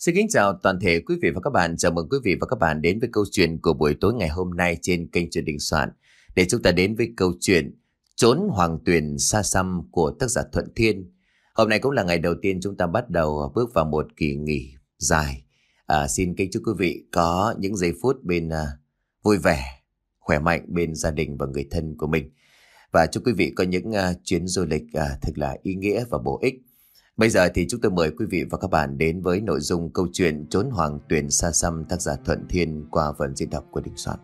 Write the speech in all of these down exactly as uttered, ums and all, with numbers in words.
Xin kính chào toàn thể quý vị và các bạn. Chào mừng quý vị và các bạn đến với câu chuyện của buổi tối ngày hôm nay trên kênh Truyện Đình Soạn. Để chúng ta đến với câu chuyện Trốn Hoàng Tuyền Xa Xăm của tác giả Thuận Thiên. Hôm nay cũng là ngày đầu tiên chúng ta bắt đầu bước vào một kỳ nghỉ dài. À, xin kính chúc quý vị có những giây phút bên uh, vui vẻ, khỏe mạnh bên gia đình và người thân của mình. Và chúc quý vị có những uh, chuyến du lịch uh, thật là ý nghĩa và bổ ích. Bây giờ thì chúng tôi mời quý vị và các bạn đến với nội dung câu chuyện Trốn Hoàng Tuyền Xa Xăm tác giả Thuận Thiên qua phần diễn đọc của Đình Soạn.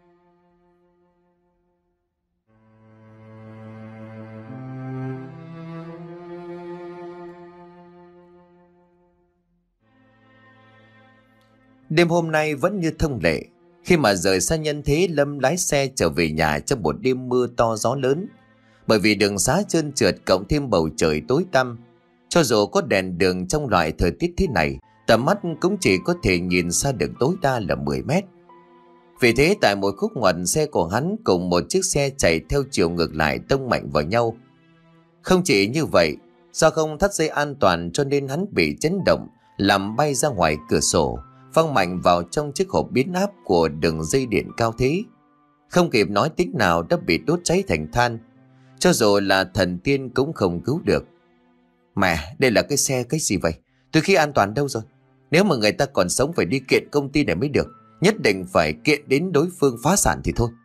Đêm hôm nay vẫn như thông lệ. Khi mà rời xa nhân thế, Lâm lái xe trở về nhà trong một đêm mưa to gió lớn. Bởi vì đường xá trơn trượt cộng thêm bầu trời tối tăm, cho dù có đèn đường trong loại thời tiết thế này, tầm mắt cũng chỉ có thể nhìn xa được tối đa là mười mét. Vì thế tại một khúc ngoặt, xe của hắn cùng một chiếc xe chạy theo chiều ngược lại tông mạnh vào nhau. Không chỉ như vậy, do không thắt dây an toàn cho nên hắn bị chấn động, làm bay ra ngoài cửa sổ, văng mạnh vào trong chiếc hộp biến áp của đường dây điện cao thế. Không kịp nói tiếng nào đã bị đốt cháy thành than. Cho dù là thần tiên cũng không cứu được. Mẹ, đây là cái xe cái gì vậy? Từ khi an toàn đâu rồi? Nếu mà người ta còn sống phải đi kiện công ty này mới được. Nhất định phải kiện đến đối phương phá sản thì thôi.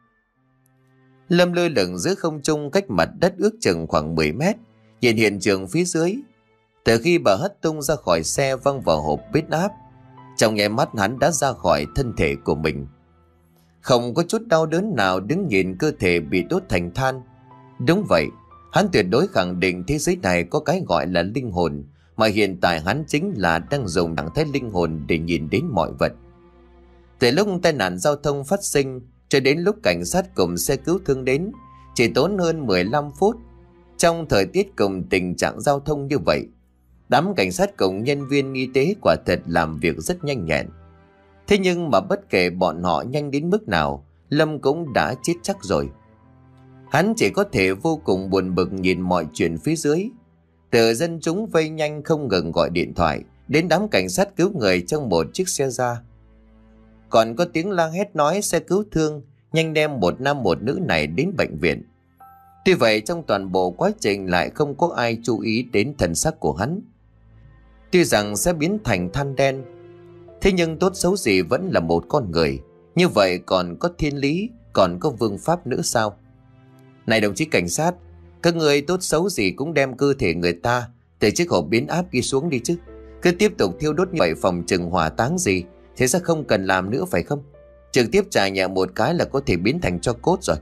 Lâm lơ lửng giữa không trung cách mặt đất ước chừng khoảng mười mét, nhìn hiện trường phía dưới. Từ khi bà hất tung ra khỏi xe văng vào hộp biến áp, trong nháy mắt hắn đã ra khỏi thân thể của mình. Không có chút đau đớn nào đứng nhìn cơ thể bị đốt thành than. Đúng vậy, hắn tuyệt đối khẳng định thế giới này có cái gọi là linh hồn, mà hiện tại hắn chính là đang dùng trạng thái linh hồn để nhìn đến mọi vật. Từ lúc tai nạn giao thông phát sinh cho đến lúc cảnh sát cùng xe cứu thương đến, chỉ tốn hơn mười lăm phút. Trong thời tiết cùng tình trạng giao thông như vậy, đám cảnh sát cùng nhân viên y tế quả thật làm việc rất nhanh nhẹn. Thế nhưng mà bất kể bọn họ nhanh đến mức nào, Lâm cũng đã chết chắc rồi. Hắn chỉ có thể vô cùng buồn bực nhìn mọi chuyện phía dưới. Từ dân chúng vây nhanh không ngừng gọi điện thoại đến đám cảnh sát cứu người trong một chiếc xe ra. Còn có tiếng la hét nói xe cứu thương nhanh đem một nam một nữ này đến bệnh viện. Tuy vậy trong toàn bộ quá trình lại không có ai chú ý đến thân xác của hắn. Tuy rằng sẽ biến thành than đen, thế nhưng tốt xấu gì vẫn là một con người. Như vậy còn có thiên lý, còn có vương pháp nữa sao? Này đồng chí cảnh sát, các người tốt xấu gì cũng đem cơ thể người ta từ chiếc hộp biến áp ghi xuống đi chứ. Cứ tiếp tục thiêu đốt như vậy phòng chừng hỏa táng gì, thế sẽ không cần làm nữa phải không? Trực tiếp trả nhẹ một cái là có thể biến thành tro cốt rồi.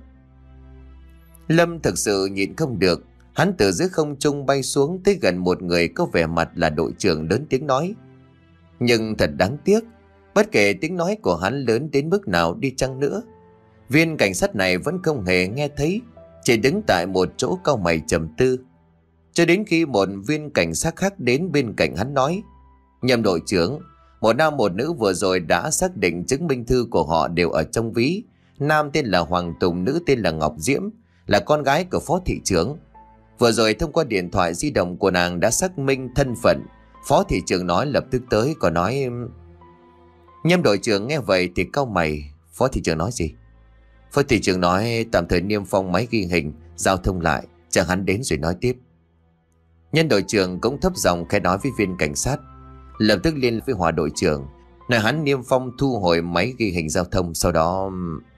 Lâm thực sự nhịn không được. Hắn từ giữa không trung bay xuống tới gần một người có vẻ mặt là đội trưởng, lớn tiếng nói. Nhưng thật đáng tiếc, bất kể tiếng nói của hắn lớn đến mức nào đi chăng nữa, viên cảnh sát này vẫn không hề nghe thấy, chỉ đứng tại một chỗ cau mày trầm tư. Cho đến khi một viên cảnh sát khác đến bên cạnh hắn nói: Nhâm đội trưởng, một nam một nữ vừa rồi đã xác định chứng minh thư của họ đều ở trong ví. Nam tên là Hoàng Tùng, nữ tên là Ngọc Diễm, là con gái của phó thị trưởng. Vừa rồi thông qua điện thoại di động của nàng đã xác minh thân phận. Phó thị trưởng nói lập tức tới, còn nói... Nhâm đội trưởng nghe vậy thì cau mày. Phó thị trưởng nói gì? Phó thị trưởng nói tạm thời niêm phong máy ghi hình, giao thông lại, chờ hắn đến rồi nói tiếp. Nhân đội trưởng cũng thấp giọng khẽ nói với viên cảnh sát, lập tức liên với Hòa đội trưởng, nói hắn niêm phong thu hồi máy ghi hình giao thông. Sau đó...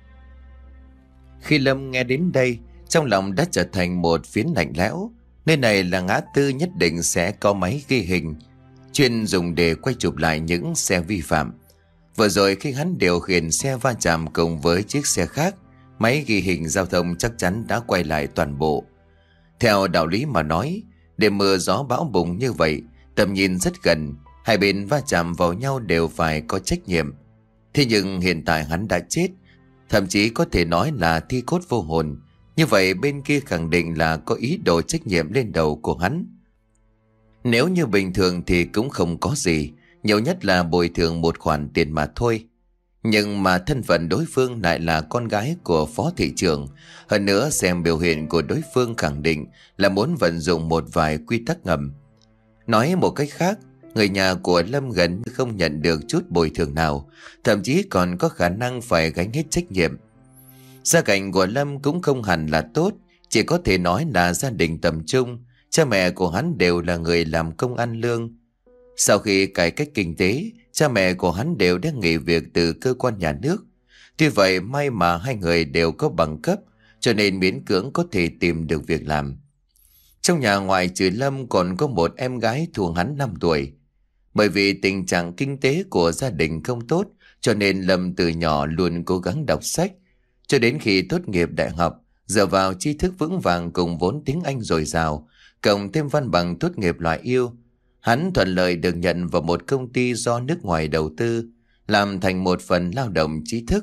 Khi Lâm nghe đến đây, trong lòng đã trở thành một phiến lạnh lẽo. Nơi này là ngã tư nhất định sẽ có máy ghi hình chuyên dùng để quay chụp lại những xe vi phạm. Vừa rồi khi hắn điều khiển xe va chạm cùng với chiếc xe khác, máy ghi hình giao thông chắc chắn đã quay lại toàn bộ. Theo đạo lý mà nói, để mưa gió bão bùng như vậy, tầm nhìn rất gần, hai bên va chạm vào nhau đều phải có trách nhiệm. Thế nhưng hiện tại hắn đã chết, thậm chí có thể nói là thi cốt vô hồn. Như vậy bên kia khẳng định là có ý đồ trách nhiệm lên đầu của hắn. Nếu như bình thường thì cũng không có gì, nhiều nhất là bồi thường một khoản tiền mà thôi. Nhưng mà thân phận đối phương lại là con gái của phó thị trưởng. Hơn nữa xem biểu hiện của đối phương khẳng định là muốn vận dụng một vài quy tắc ngầm. Nói một cách khác, Người nhà của Lâm gần như không nhận được chút bồi thường nào, thậm chí còn có khả năng phải gánh hết trách nhiệm. Gia cảnh của Lâm cũng không hẳn là tốt, chỉ có thể nói là gia đình tầm trung. Cha mẹ của hắn đều là người làm công ăn lương. Sau khi cải cách kinh tế, cha mẹ của hắn đều đã nghỉ việc từ cơ quan nhà nước. Tuy vậy may mà hai người đều có bằng cấp, cho nên miễn cưỡng có thể tìm được việc làm. Trong nhà ngoài trừ Lâm còn có một em gái thua hắn năm tuổi. Bởi vì tình trạng kinh tế của gia đình không tốt, cho nên Lâm từ nhỏ luôn cố gắng đọc sách. Cho đến khi tốt nghiệp đại học, dựa vào tri thức vững vàng cùng vốn tiếng Anh dồi dào, cộng thêm văn bằng tốt nghiệp loại yêu, hắn thuận lợi được nhận vào một công ty do nước ngoài đầu tư, làm thành một phần lao động trí thức.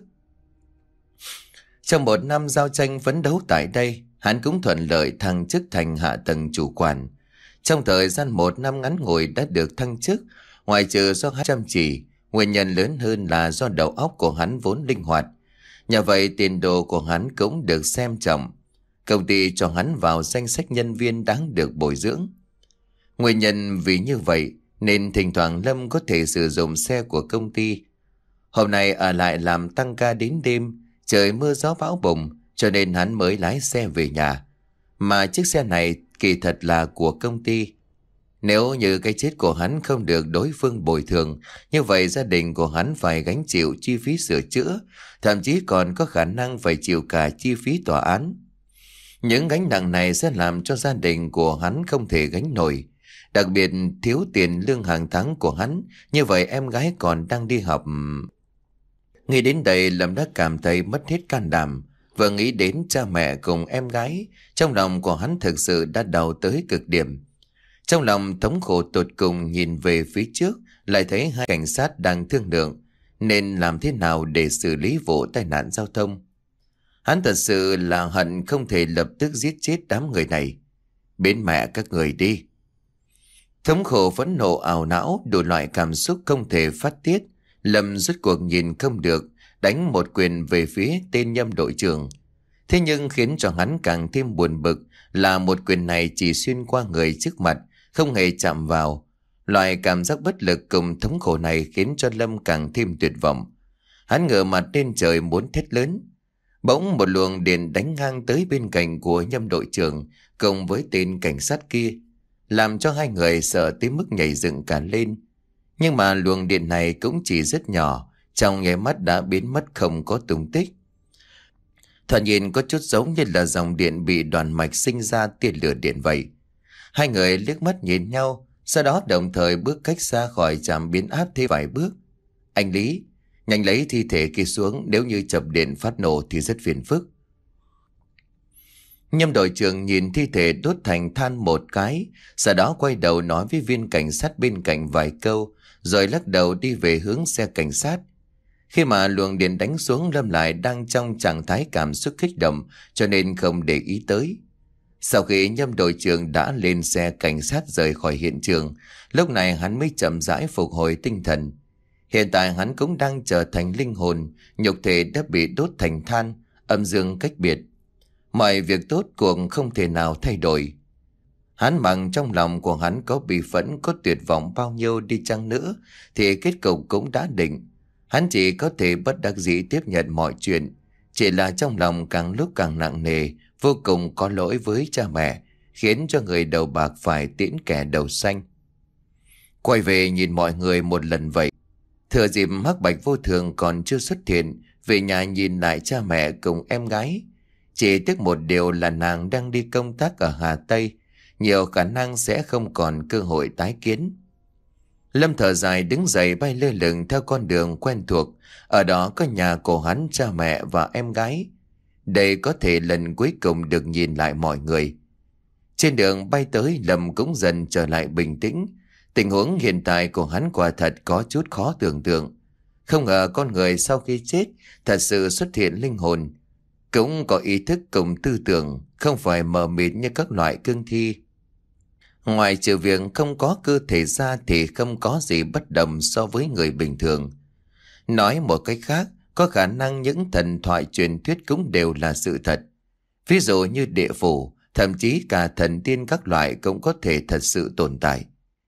Trong một năm giao tranh phấn đấu tại đây, hắn cũng thuận lợi thăng chức thành hạ tầng chủ quản. Trong thời gian một năm ngắn ngủi đã được thăng chức, ngoài trừ do hắn chăm chỉ, nguyên nhân lớn hơn là do đầu óc của hắn vốn linh hoạt. Nhờ vậy tiền đồ của hắn cũng được xem trọng. Công ty cho hắn vào danh sách nhân viên đáng được bồi dưỡng. Nguyên nhân vì như vậy nên thỉnh thoảng Lâm có thể sử dụng xe của công ty. Hôm nay ở lại làm tăng ca đến đêm, trời mưa gió bão bùng, cho nên hắn mới lái xe về nhà. Mà chiếc xe này kỳ thật là của công ty. Nếu như cái chết của hắn không được đối phương bồi thường, như vậy gia đình của hắn phải gánh chịu chi phí sửa chữa, thậm chí còn có khả năng phải chịu cả chi phí tòa án. Những gánh nặng này sẽ làm cho gia đình của hắn không thể gánh nổi. Đặc biệt thiếu tiền lương hàng tháng của hắn, như vậy em gái còn đang đi học. Nghĩ đến đây Lâm đã cảm thấy mất hết can đảm. Vừa nghĩ đến cha mẹ cùng em gái, trong lòng của hắn thực sự đã đau tới cực điểm. Trong lòng thống khổ tột cùng nhìn về phía trước, lại thấy hai cảnh sát đang thương lượng nên làm thế nào để xử lý vụ tai nạn giao thông. Hắn thật sự là hận không thể lập tức giết chết đám người này. Biến mẹ các người đi. Thống khổ phẫn nộ ảo não, đủ loại cảm xúc không thể phát tiết. Lâm rốt cuộc nhìn không được, đánh một quyền về phía tên Nhâm đội trưởng. Thế nhưng khiến cho hắn càng thêm buồn bực là một quyền này chỉ xuyên qua người trước mặt, không hề chạm vào. Loại cảm giác bất lực cùng thống khổ này khiến cho Lâm càng thêm tuyệt vọng. Hắn ngửa mặt lên trời muốn thét lớn. Bỗng một luồng điện đánh ngang tới bên cạnh của Nhâm đội trưởng cùng với tên cảnh sát kia, làm cho hai người sợ tới mức nhảy dựng cả lên. Nhưng mà luồng điện này cũng chỉ rất nhỏ, trong nháy mắt đã biến mất không có tung tích. Thoạt nhìn có chút giống như là dòng điện bị đoàn mạch sinh ra tia lửa điện vậy. Hai người liếc mắt nhìn nhau, sau đó đồng thời bước cách xa khỏi trạm biến áp thế vài bước. Anh Lý, nhanh lấy thi thể kia xuống, nếu như chập điện phát nổ thì rất phiền phức. Nhâm đội trưởng nhìn thi thể đốt thành than một cái, sau đó quay đầu nói với viên cảnh sát bên cạnh vài câu, rồi lắc đầu đi về hướng xe cảnh sát. Khi mà luồng điện đánh xuống, Lâm lại đang trong trạng thái cảm xúc kích động, cho nên không để ý tới. Sau khi Nhâm đội trưởng đã lên xe cảnh sát rời khỏi hiện trường, lúc này hắn mới chậm rãi phục hồi tinh thần. Hiện tại hắn cũng đang trở thành linh hồn, nhục thể đã bị đốt thành than, âm dương cách biệt. Mọi việc tốt cuộc không thể nào thay đổi. Hắn bằng trong lòng của hắn có bi phẫn, có tuyệt vọng bao nhiêu đi chăng nữa, thì kết cục cũng đã định. Hắn chỉ có thể bất đắc dĩ tiếp nhận mọi chuyện. Chỉ là trong lòng càng lúc càng nặng nề, vô cùng có lỗi với cha mẹ, khiến cho người đầu bạc phải tiễn kẻ đầu xanh. Quay về nhìn mọi người một lần vậy. Thừa dịp Hắc Bạch Vô Thường còn chưa xuất hiện, về nhà nhìn lại cha mẹ cùng em gái. Chỉ tiếc một điều là nàng đang đi công tác ở Hà Tây, nhiều khả năng sẽ không còn cơ hội tái kiến. Lâm thở dài đứng dậy bay lơ lửng theo con đường quen thuộc. Ở đó có nhà của hắn, cha mẹ và em gái. Đây có thể lần cuối cùng được nhìn lại mọi người. Trên đường bay tới, Lâm cũng dần trở lại bình tĩnh. Tình huống hiện tại của hắn quả thật có chút khó tưởng tượng. Không ngờ con người sau khi chết thật sự xuất hiện linh hồn, cũng có ý thức cùng tư tưởng, không phải mờ mịt như các loại cương thi. Ngoài trừ việc không có cơ thể ra thì không có gì bất đồng so với người bình thường. Nói một cách khác, có khả năng những thần thoại truyền thuyết cũng đều là sự thật. Ví dụ như địa phủ, thậm chí cả thần tiên các loại cũng có thể thật sự tồn tại.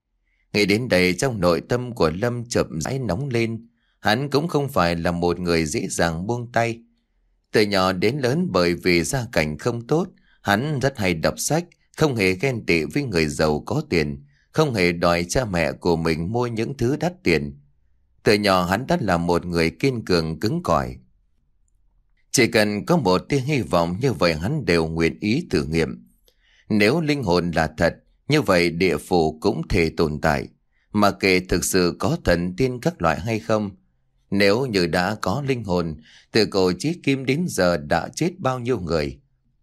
Nghĩ đến đây trong nội tâm của Lâm chậm rãi nóng lên. Hắn cũng không phải là một người dễ dàng buông tay. Từ nhỏ đến lớn bởi vì gia cảnh không tốt, hắn rất hay đọc sách, không hề ghen tị với người giàu có tiền, không hề đòi cha mẹ của mình mua những thứ đắt tiền. Từ nhỏ hắn đã là một người kiên cường cứng cỏi. Chỉ cần có một tia hy vọng như vậy hắn đều nguyện ý thử nghiệm. Nếu linh hồn là thật, như vậy địa phủ cũng thể tồn tại, mà kể thực sự có thần tiên các loại hay không. Nếu như đã có linh hồn, từ cổ chí kim đến giờ đã chết bao nhiêu người.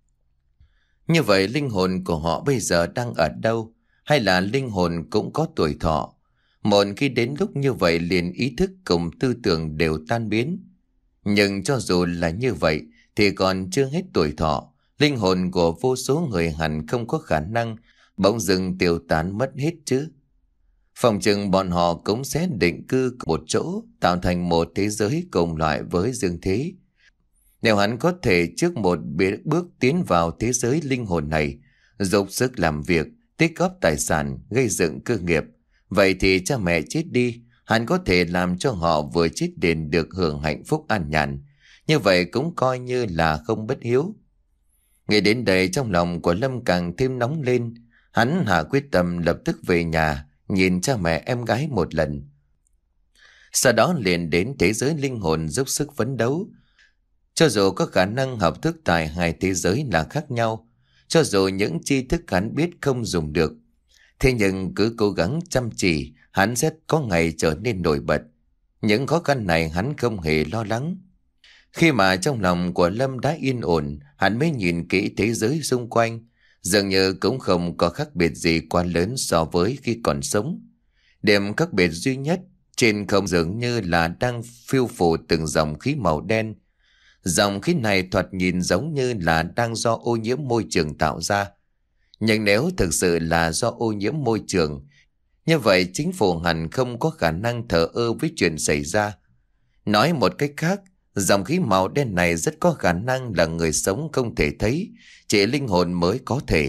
Như vậy linh hồn của họ bây giờ đang ở đâu? Hay là linh hồn cũng có tuổi thọ? Một khi đến lúc như vậy liền ý thức cùng tư tưởng đều tan biến. Nhưng cho dù là như vậy thì còn chưa hết tuổi thọ, linh hồn của vô số người hẳn không có khả năng bỗng dưng tiêu tán mất hết chứ. Phòng chừng bọn họ cũng sẽ định cư một chỗ, tạo thành một thế giới cùng loại với dương thế. Nếu hắn có thể trước một bước tiến vào thế giới linh hồn này, dốc sức làm việc, tích góp tài sản, gây dựng cơ nghiệp, vậy thì cha mẹ chết đi, hắn có thể làm cho họ vừa chết đền được hưởng hạnh phúc an nhàn. Như vậy cũng coi như là không bất hiếu. Nghĩ đến đây trong lòng của Lâm càng thêm nóng lên. Hắn hạ quyết tâm lập tức về nhà, nhìn cha mẹ em gái một lần. Sau đó liền đến thế giới linh hồn dốc sức phấn đấu. Cho dù có khả năng hợp thức tại hai thế giới là khác nhau, cho dù những tri thức hắn biết không dùng được, thế nhưng cứ cố gắng chăm chỉ, hắn sẽ có ngày trở nên nổi bật. Những khó khăn này hắn không hề lo lắng. Khi mà trong lòng của Lâm đã yên ổn, hắn mới nhìn kỹ thế giới xung quanh, dường như cũng không có khác biệt gì quá lớn so với khi còn sống. Điểm khác biệt duy nhất, trên không dường như là đang phiêu phù từng dòng khí màu đen. Dòng khí này thoạt nhìn giống như là đang do ô nhiễm môi trường tạo ra. Nhưng nếu thực sự là do ô nhiễm môi trường, như vậy chính phủ hẳn không có khả năng thờ ơ với chuyện xảy ra. Nói một cách khác, dòng khí màu đen này rất có khả năng là người sống không thể thấy, chỉ linh hồn mới có thể.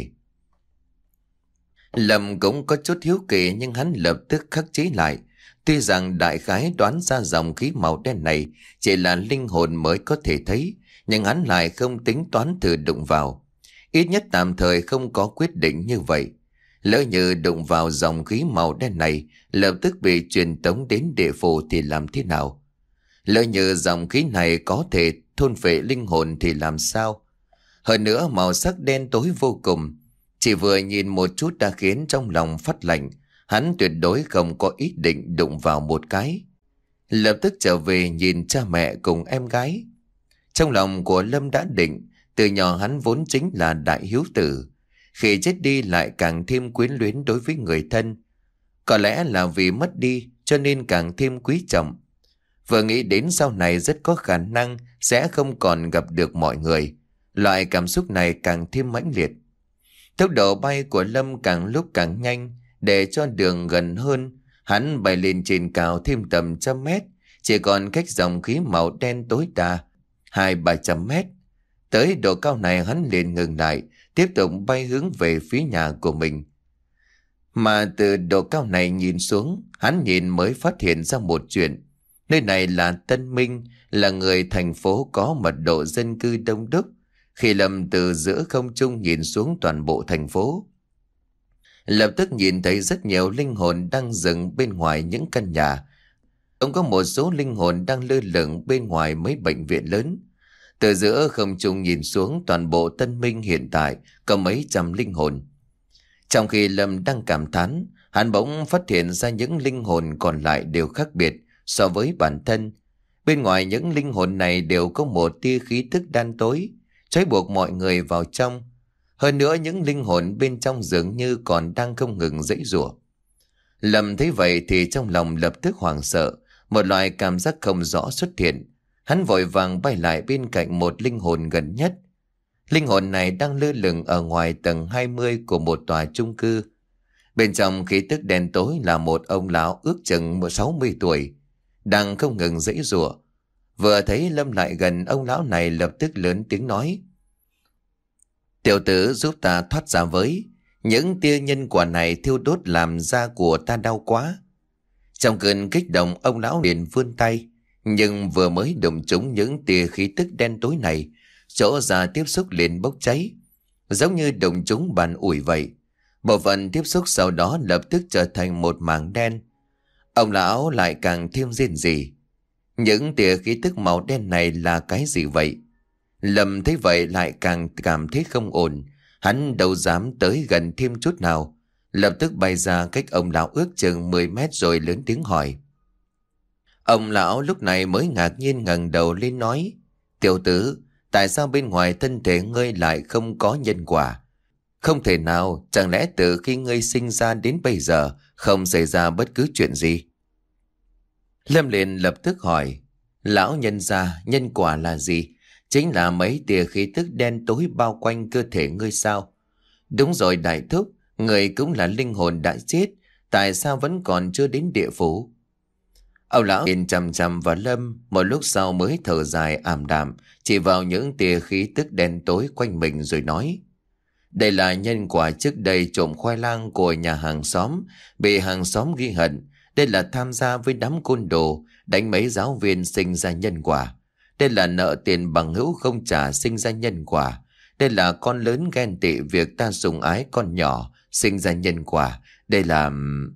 Lâm cũng có chút hiếu kỳ nhưng hắn lập tức khắc chế lại. Tuy rằng đại khái đoán ra dòng khí màu đen này chỉ là linh hồn mới có thể thấy, nhưng hắn lại không tính toán thử đụng vào. Ít nhất tạm thời không có quyết định như vậy. Lỡ như đụng vào dòng khí màu đen này, lập tức bị truyền tống đến địa phủ thì làm thế nào? Lỡ như dòng khí này có thể thôn phệ linh hồn thì làm sao? Hơn nữa màu sắc đen tối vô cùng, chỉ vừa nhìn một chút đã khiến trong lòng phát lạnh. Hắn tuyệt đối không có ý định đụng vào một cái. Lập tức trở về nhìn cha mẹ cùng em gái. Trong lòng của Lâm đã định, từ nhỏ hắn vốn chính là đại hiếu tử. Khi chết đi lại càng thêm quyến luyến đối với người thân. Có lẽ là vì mất đi cho nên càng thêm quý trọng. Vừa nghĩ đến sau này rất có khả năng sẽ không còn gặp được mọi người. Loại cảm xúc này càng thêm mãnh liệt. Tốc độ bay của Lâm càng lúc càng nhanh. Để cho đường gần hơn, hắn bay lên trên cao thêm tầm trăm mét, chỉ còn cách dòng khí màu đen tối đa hai ba trăm mét. Tới độ cao này hắn liền ngừng lại, tiếp tục bay hướng về phía nhà của mình. Mà từ độ cao này nhìn xuống, hắn nhìn mới phát hiện ra một chuyện. Nơi này là Tân Minh, là người thành phố có mật độ dân cư đông đúc. Khi Lâm từ giữa không trung nhìn xuống toàn bộ thành phố, lập tức nhìn thấy rất nhiều linh hồn đang dừng bên ngoài những căn nhà. Cũng có một số linh hồn đang lơ lửng bên ngoài mấy bệnh viện lớn. Từ giữa không trung nhìn xuống toàn bộ Tân Minh hiện tại có mấy trăm linh hồn. Trong khi Lâm đang cảm thán, hắn bỗng phát hiện ra những linh hồn còn lại đều khác biệt so với bản thân. Bên ngoài những linh hồn này đều có một tia khí tức đen tối, trói buộc mọi người vào trong. Hơn nữa những linh hồn bên trong dường như còn đang không ngừng giãy giụa. Lâm thấy vậy thì trong lòng lập tức hoảng sợ, một loại cảm giác không rõ xuất hiện. Hắn vội vàng bay lại bên cạnh một linh hồn gần nhất. Linh hồn này đang lơ lửng ở ngoài tầng hai mươi của một tòa chung cư. Bên trong khí tức đen tối là một ông lão ước chừng sáu mươi tuổi, đang không ngừng giãy giụa. Vừa thấy Lâm lại gần, ông lão này lập tức lớn tiếng nói: "Tiểu tử giúp ta thoát ra với, Những tia nhân quả này thiêu đốt làm da của ta đau quá. Trong cơn kích động, ông lão liền vươn tay, nhưng vừa mới đụng trúng những tia khí tức đen tối này, chỗ da tiếp xúc liền bốc cháy, giống như đụng trúng bàn ủi vậy. Bộ phận tiếp xúc sau đó lập tức trở thành một mảng đen. Ông lão lại càng thêm rên rỉ. Những tia khí tức màu đen này là cái gì vậy? Lâm thấy vậy lại càng cảm thấy không ổn. Hắn đâu dám tới gần thêm chút nào, lập tức bay ra cách ông lão ước chừng mười mét rồi lớn tiếng hỏi. Ông lão lúc này mới ngạc nhiên ngẩng đầu lên nói: Tiểu tử, tại sao bên ngoài thân thể ngươi lại không có nhân quả? Không thể nào, chẳng lẽ từ khi ngươi sinh ra đến bây giờ không xảy ra bất cứ chuyện gì? Lâm liền lập tức hỏi: Lão nhân gia, nhân quả là gì? Chính là mấy tia khí tức đen tối bao quanh cơ thể ngươi sao? Đúng rồi đại thúc, người cũng là linh hồn đã chết, tại sao vẫn còn chưa đến địa phủ? Ông lão nhìn chằm chằm vào Lâm, một lúc sau mới thở dài ảm đạm, chỉ vào những tia khí tức đen tối quanh mình rồi nói: Đây là nhân quả trước đây trộm khoai lang của nhà hàng xóm, bị hàng xóm ghi hận. Đây là tham gia với đám côn đồ, đánh mấy giáo viên sinh ra nhân quả. Đây là nợ tiền bằng hữu không trả sinh ra nhân quả. Đây là con lớn ghen tị việc ta sủng ái con nhỏ sinh ra nhân quả. Đây là...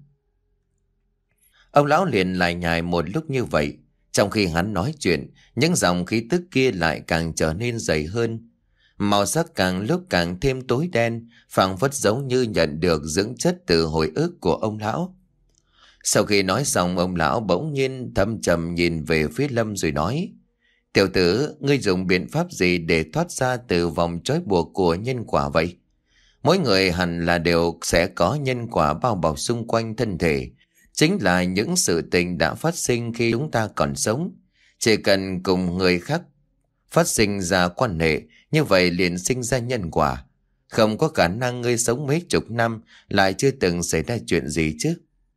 Ông lão liền lại nhài một lúc như vậy. Trong khi hắn nói chuyện, những dòng khí tức kia lại càng trở nên dày hơn. Màu sắc càng lúc càng thêm tối đen, phảng phất giống như nhận được dưỡng chất từ hồi ức của ông lão. Sau khi nói xong, ông lão bỗng nhiên thâm trầm nhìn về phía Lâm rồi nói: Tiểu tử, ngươi dùng biện pháp gì để thoát ra từ vòng trói buộc của nhân quả vậy? Mỗi người hẳn là đều sẽ có nhân quả bao bọc xung quanh thân thể. Chính là những sự tình đã phát sinh khi chúng ta còn sống. Chỉ cần cùng người khác phát sinh ra quan hệ, như vậy liền sinh ra nhân quả. Không có khả năng ngươi sống mấy chục năm lại chưa từng xảy ra chuyện gì chứ.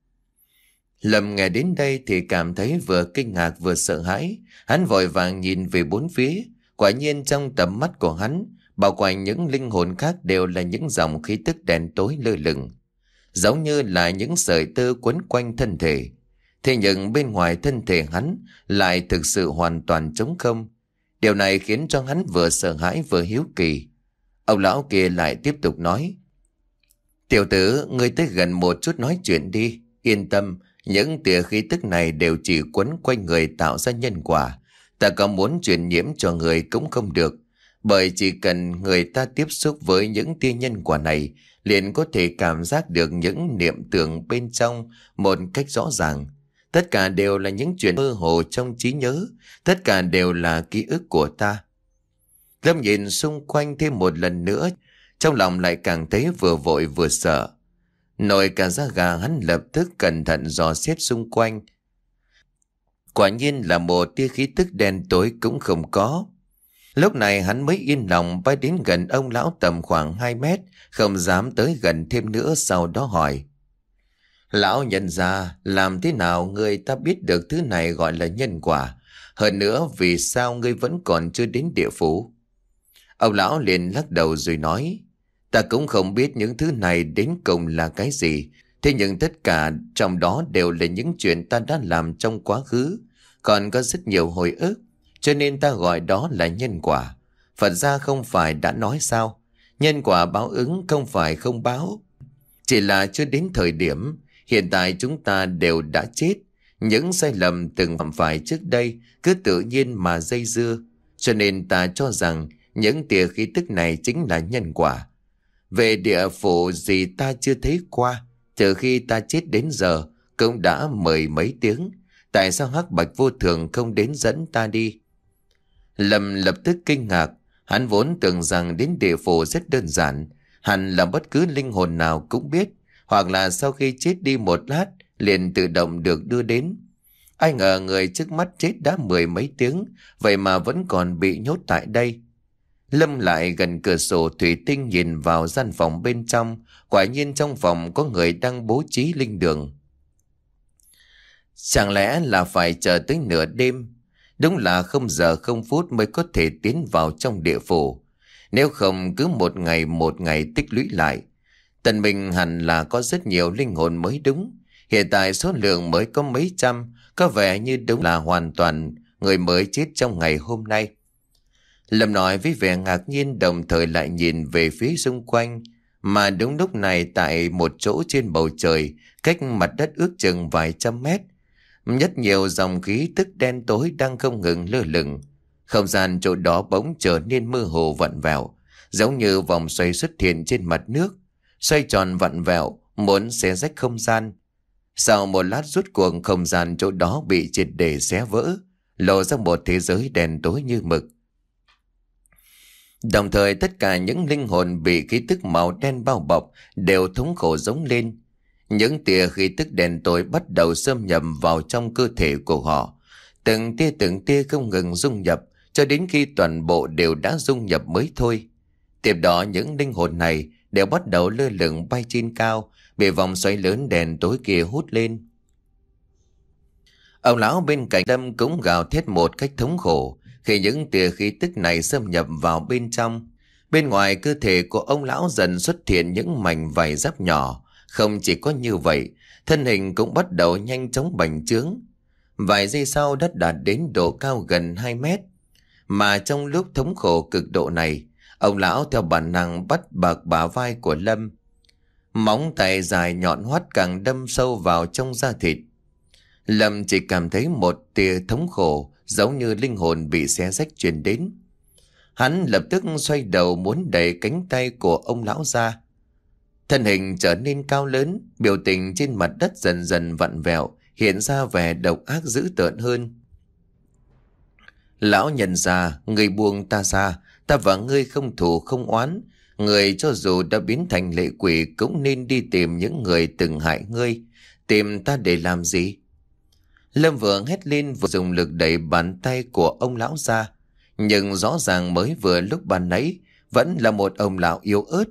Lâm nghe đến đây thì cảm thấy vừa kinh ngạc vừa sợ hãi. Hắn vội vàng nhìn về bốn phía. Quả nhiên trong tầm mắt của hắn, bao quanh những linh hồn khác đều là những dòng khí tức đen tối lơ lửng, giống như là những sợi tơ quấn quanh thân thể. Thế nhưng bên ngoài thân thể hắn lại thực sự hoàn toàn trống không. Điều này khiến cho hắn vừa sợ hãi vừa hiếu kỳ. Ông lão kia lại tiếp tục nói: Tiểu tử, ngươi tới gần một chút nói chuyện đi. Yên tâm, những tia khí tức này đều chỉ quấn quanh người tạo ra nhân quả. Ta có muốn truyền nhiễm cho người cũng không được, bởi chỉ cần người ta tiếp xúc với những tia nhân quả này liền có thể cảm giác được những niệm tưởng bên trong một cách rõ ràng. Tất cả đều là những chuyện mơ hồ trong trí nhớ, tất cả đều là ký ức của ta. Lâm nhìn xung quanh thêm một lần nữa, trong lòng lại càng thấy vừa vội vừa sợ. Nổi cả da gà, hắn lập tức cẩn thận dò xét xung quanh. Quả nhiên là một tia khí tức đen tối cũng không có. Lúc này hắn mới yên lòng bay đến gần ông lão tầm khoảng hai mét, không dám tới gần thêm nữa, sau đó hỏi: Lão nhân gia, làm thế nào người ta biết được thứ này gọi là nhân quả? Hơn nữa, vì sao ngươi vẫn còn chưa đến địa phủ? Ông lão liền lắc đầu rồi nói: Ta cũng không biết những thứ này đến cùng là cái gì. Thế nhưng tất cả trong đó đều là những chuyện ta đã làm trong quá khứ, còn có rất nhiều hồi ức, cho nên ta gọi đó là nhân quả. Phật gia không phải đã nói sao? Nhân quả báo ứng không phải không báo, chỉ là chưa đến thời điểm. Hiện tại chúng ta đều đã chết. Những sai lầm từng phạm phải trước đây cứ tự nhiên mà dây dưa, cho nên ta cho rằng những tia khí tức này chính là nhân quả. Về địa phủ gì ta chưa thấy qua. Từ khi ta chết đến giờ cũng đã mười mấy tiếng. Tại sao Hắc Bạch Vô Thường không đến dẫn ta đi? Lâm lập tức kinh ngạc. Hắn vốn tưởng rằng đến địa phủ rất đơn giản, hẳn là bất cứ linh hồn nào cũng biết, hoặc là sau khi chết đi một lát liền tự động được đưa đến. Ai ngờ người trước mắt chết đã mười mấy tiếng, vậy mà vẫn còn bị nhốt tại đây. Lâm lại gần cửa sổ thủy tinh nhìn vào gian phòng bên trong. Quả nhiên trong phòng có người đang bố trí linh đường. Chẳng lẽ là phải chờ tới nửa đêm? Đúng là không giờ không phút mới có thể tiến vào trong địa phủ. Nếu không cứ một ngày một ngày tích lũy lại, Tần mình hẳn là có rất nhiều linh hồn mới đúng. Hiện tại số lượng mới có mấy trăm, có vẻ như đúng là hoàn toàn người mới chết trong ngày hôm nay. Lâm nói với vẻ ngạc nhiên, đồng thời lại nhìn về phía xung quanh. Mà đúng lúc này, tại một chỗ trên bầu trời, cách mặt đất ước chừng vài trăm mét, rất nhiều dòng khí tức đen tối đang không ngừng lơ lửng. Không gian chỗ đó bỗng trở nên mơ hồ vặn vẹo, giống như vòng xoay xuất hiện trên mặt nước, xoay tròn vặn vẹo, muốn xé rách không gian. Sau một lát rút cuộc, không gian chỗ đó bị triệt để xé vỡ, lộ ra một thế giới đen tối như mực. Đồng thời tất cả những linh hồn bị khí tức màu đen bao bọc đều thống khổ rống lên. Những tia khí tức đen tối bắt đầu xâm nhập vào trong cơ thể của họ. Từng tia từng tia không ngừng dung nhập, cho đến khi toàn bộ đều đã dung nhập mới thôi. Tiếp đó những linh hồn này đều bắt đầu lơ lửng bay trên cao, bị vòng xoáy lớn đen tối kia hút lên. Ông lão bên cạnh Lâm cũng gào thét một cách thống khổ khi những tia khí tức này xâm nhập vào bên trong. Bên ngoài cơ thể của ông lão dần xuất hiện những mảnh vảy giáp nhỏ. Không chỉ có như vậy, thân hình cũng bắt đầu nhanh chóng bành trướng. Vài giây sau đất đạt đến độ cao gần hai mét. Mà trong lúc thống khổ cực độ này, ông lão theo bản năng bắt bạc bả vai của Lâm. Móng tay dài nhọn hoắt càng đâm sâu vào trong da thịt. Lâm chỉ cảm thấy một tia thống khổ, giống như linh hồn bị xé rách truyền đến. Hắn lập tức xoay đầu muốn đẩy cánh tay của ông lão ra. Thân hình trở nên cao lớn, biểu tình trên mặt đất dần dần vặn vẹo, hiện ra vẻ độc ác dữ tợn hơn. Lão nhận ra, người buông ta ra, ta và ngươi không thù không oán. Người cho dù đã biến thành lệ quỷ cũng nên đi tìm những người từng hại ngươi. Tìm ta để làm gì? Lâm vừa hét lên vừa dùng lực đẩy bàn tay của ông lão ra. Nhưng rõ ràng mới vừa lúc ban nãy vẫn là một ông lão yếu ớt.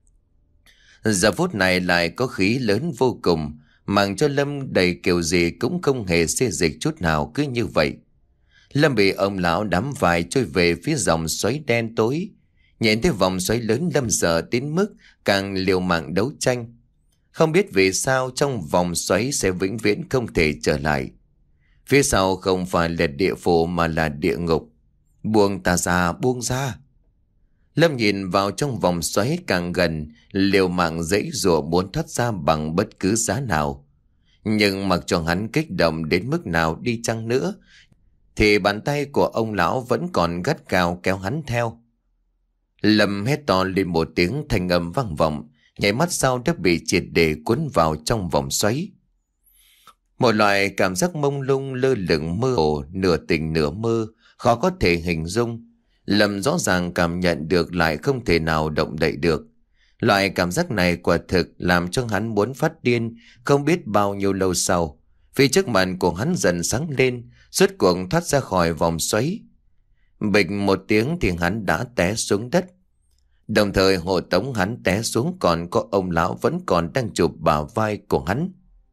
Giờ phút này lại có khí lớn vô cùng, mang cho Lâm đầy kiểu gì cũng không hề xê dịch chút nào, cứ như vậy. Lâm bị ông lão đắm vai trôi về phía dòng xoáy đen tối. Nhìn thấy vòng xoáy lớn, Lâm sợ đến mức càng liều mạng đấu tranh. Không biết vì sao trong vòng xoáy sẽ vĩnh viễn không thể trở lại. Phía sau không phải là địa phủ mà là địa ngục. Buông ta ra, buông ra. Lâm nhìn vào trong vòng xoáy càng gần, liều mạng giãy giụa muốn thoát ra bằng bất cứ giá nào. Nhưng mặc cho hắn kích động đến mức nào đi chăng nữa, thì bàn tay của ông lão vẫn còn gắt gao kéo hắn theo. Lâm hét to lên một tiếng, thanh âm vang vọng, nhảy mắt sau đã bị triệt để cuốn vào trong vòng xoáy. Một loại cảm giác mông lung lơ lửng mơ hồ, nửa tỉnh nửa mơ, khó có thể hình dung. Lâm rõ ràng cảm nhận được lại không thể nào động đậy được. Loại cảm giác này quả thực làm cho hắn muốn phát điên, không biết bao nhiêu lâu sau. Vì trước mặt của hắn dần sáng lên, rốt cuộc thoát ra khỏi vòng xoáy. Bịch một tiếng thì hắn đã té xuống đất. Đồng thời hộ tống hắn té xuống còn có ông lão vẫn còn đang chụp bả vai của hắn.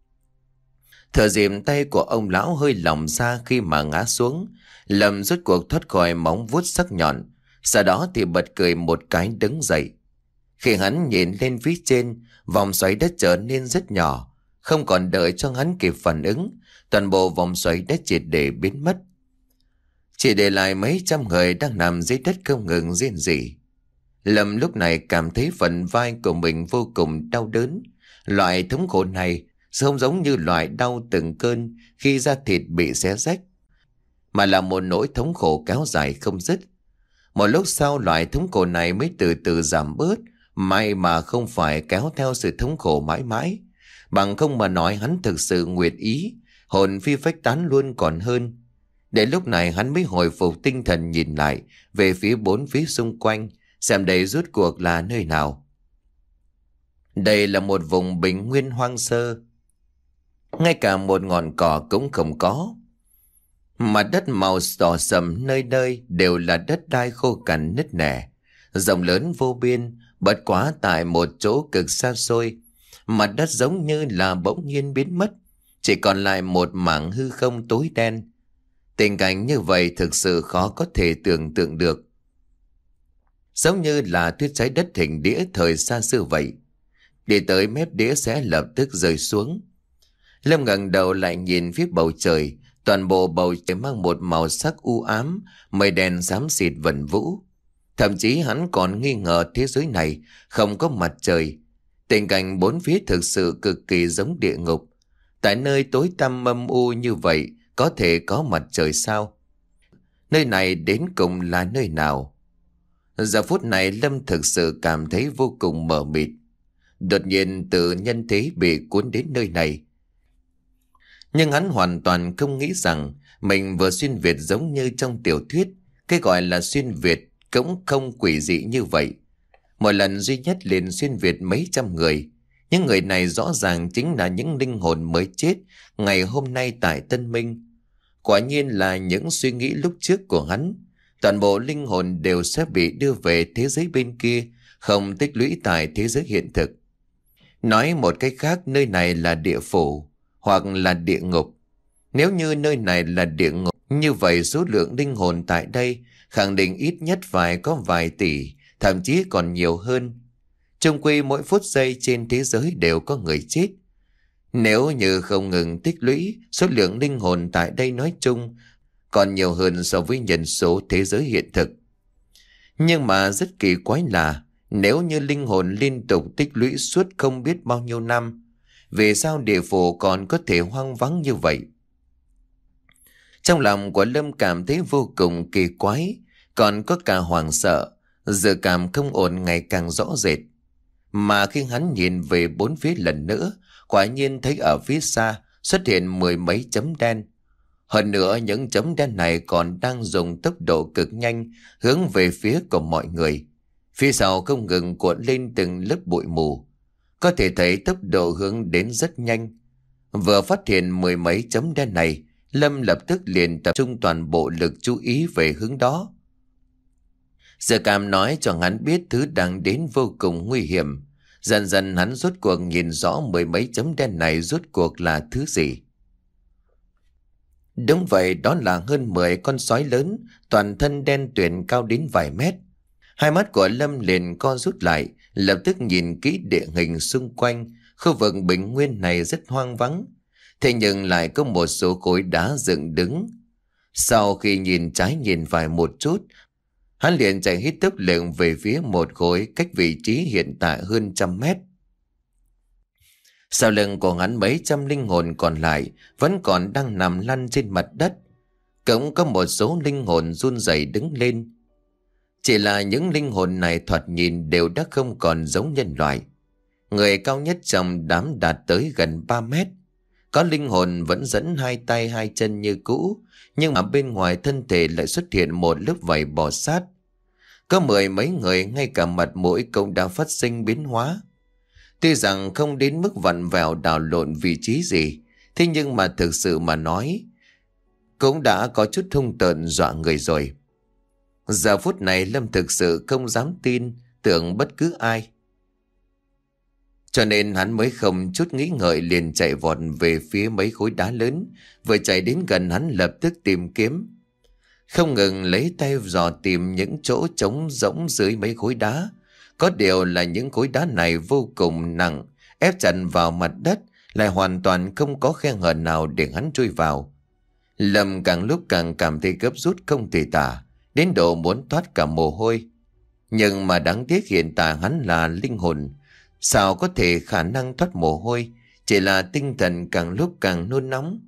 Thở dìm tay của ông lão hơi lỏng ra khi mà ngã xuống. Lâm rốt cuộc thoát khỏi móng vuốt sắc nhọn. Sau đó thì bật cười một cái đứng dậy. Khi hắn nhìn lên phía trên, vòng xoáy đất trở nên rất nhỏ. Không còn đợi cho hắn kịp phản ứng, toàn bộ vòng xoáy đã triệt để biến mất. Chỉ để lại mấy trăm người đang nằm dưới đất không ngừng rên rỉ. Lâm lúc này cảm thấy phần vai của mình vô cùng đau đớn. Loại thống khổ này không giống như loại đau từng cơn khi da thịt bị xé rách, mà là một nỗi thống khổ kéo dài không dứt. Một lúc sau loại thống khổ này mới từ từ giảm bớt, may mà không phải kéo theo sự thống khổ mãi mãi. Bằng không mà nói hắn thực sự nguyện ý, hồn phi phách tán luôn còn hơn. Để lúc này hắn mới hồi phục tinh thần nhìn lại về phía bốn phía xung quanh, xem đây rốt cuộc là nơi nào. Đây là một vùng bình nguyên hoang sơ. Ngay cả một ngọn cỏ cũng không có. Mặt đất màu đỏ sầm nơi nơi đều là đất đai khô cằn nứt nẻ, rộng lớn vô biên. Bất quá tại một chỗ cực xa xôi, mặt đất giống như là bỗng nhiên biến mất, chỉ còn lại một mảng hư không tối đen. Tình cảnh như vậy thực sự khó có thể tưởng tượng được. Giống như là thuyết trái đất hình đĩa thời xa xưa vậy. đi tới mép đĩa sẽ lập tức rơi xuống. Lâm ngẩng đầu lại nhìn phía bầu trời. Toàn bộ bầu trời mang một màu sắc u ám, mây đen xám xịt vần vũ. Thậm chí hắn còn nghi ngờ thế giới này không có mặt trời. Tình cảnh bốn phía thực sự cực kỳ giống địa ngục. Tại nơi tối tăm âm u như vậy có thể có mặt trời sao? Nơi này đến cùng là nơi nào? Giờ phút này Lâm thực sự cảm thấy vô cùng mờ mịt. Đột nhiên từ nhân thế bị cuốn đến nơi này. Nhưng hắn hoàn toàn không nghĩ rằng mình vừa xuyên Việt giống như trong tiểu thuyết. Cái gọi là xuyên Việt cũng không quỷ dị như vậy. Một lần duy nhất liền xuyên Việt mấy trăm người. Những người này rõ ràng chính là những linh hồn mới chết ngày hôm nay tại Tân Minh. Quả nhiên là những suy nghĩ lúc trước của hắn. Toàn bộ linh hồn đều sẽ bị đưa về thế giới bên kia, không tích lũy tại thế giới hiện thực. Nói một cách khác, nơi này là địa phủ hoặc là địa ngục. Nếu như nơi này là địa ngục, như vậy số lượng linh hồn tại đây khẳng định ít nhất phải có vài tỷ, thậm chí còn nhiều hơn. Trong quy mỗi phút giây trên thế giới đều có người chết. Nếu như không ngừng tích lũy, số lượng linh hồn tại đây nói chung còn nhiều hơn so với nhân số thế giới hiện thực. Nhưng mà rất kỳ quái là nếu như linh hồn liên tục tích lũy suốt không biết bao nhiêu năm, vì sao địa phủ còn có thể hoang vắng như vậy? Trong lòng của Lâm cảm thấy vô cùng kỳ quái, còn có cả hoảng sợ, dự cảm không ổn ngày càng rõ rệt. Mà khi hắn nhìn về bốn phía lần nữa, quả nhiên thấy ở phía xa xuất hiện mười mấy chấm đen. Hơn nữa những chấm đen này còn đang dùng tốc độ cực nhanh hướng về phía của mọi người. Phía sau không ngừng cuộn lên từng lớp bụi mù. Có thể thấy tốc độ hướng đến rất nhanh. Vừa phát hiện mười mấy chấm đen này, Lâm lập tức liền tập trung toàn bộ lực chú ý về hướng đó. Giờ cảm nói cho hắn biết thứ đang đến vô cùng nguy hiểm. Dần dần hắn rốt cuộc nhìn rõ mười mấy chấm đen này rốt cuộc là thứ gì. Đúng vậy, đó là hơn mười con sói lớn, toàn thân đen tuyền cao đến vài mét. Hai mắt của Lâm liền co rút lại, lập tức nhìn kỹ địa hình xung quanh. Khu vực bình nguyên này rất hoang vắng, thế nhưng lại có một số khối đá dựng đứng. Sau khi nhìn trái nhìn phải một chút, hắn liền chạy hít tốc lực về phía một khối cách vị trí hiện tại hơn trăm mét. Sau lưng của hắn mấy trăm linh hồn còn lại vẫn còn đang nằm lăn trên mặt đất. Cũng có một số linh hồn run rẩy đứng lên. Chỉ là những linh hồn này thoạt nhìn đều đã không còn giống nhân loại. Người cao nhất trong đám đạt tới gần ba mét. Có linh hồn vẫn dẫn hai tay hai chân như cũ, nhưng mà bên ngoài thân thể lại xuất hiện một lớp vảy bò sát. Có mười mấy người ngay cả mặt mũi cũng đã phát sinh biến hóa. Tuy rằng không đến mức vặn vẹo đảo lộn vị trí gì, thế nhưng mà thực sự mà nói cũng đã có chút hung tợn dọa người rồi. Giờ phút này Lâm thực sự không dám tin tưởng bất cứ ai. Cho nên hắn mới không chút nghĩ ngợi liền chạy vọt về phía mấy khối đá lớn. Vừa chạy đến gần hắn lập tức tìm kiếm, không ngừng lấy tay dò tìm những chỗ trống rỗng dưới mấy khối đá. Có điều là những khối đá này vô cùng nặng, ép chặt vào mặt đất, lại hoàn toàn không có khe hở nào để hắn chui vào. Lâm càng lúc càng cảm thấy gấp rút không thể tả, đến độ muốn thoát cả mồ hôi. Nhưng mà đáng tiếc hiện tại hắn là linh hồn, sao có thể khả năng thoát mồ hôi, chỉ là tinh thần càng lúc càng nôn nóng.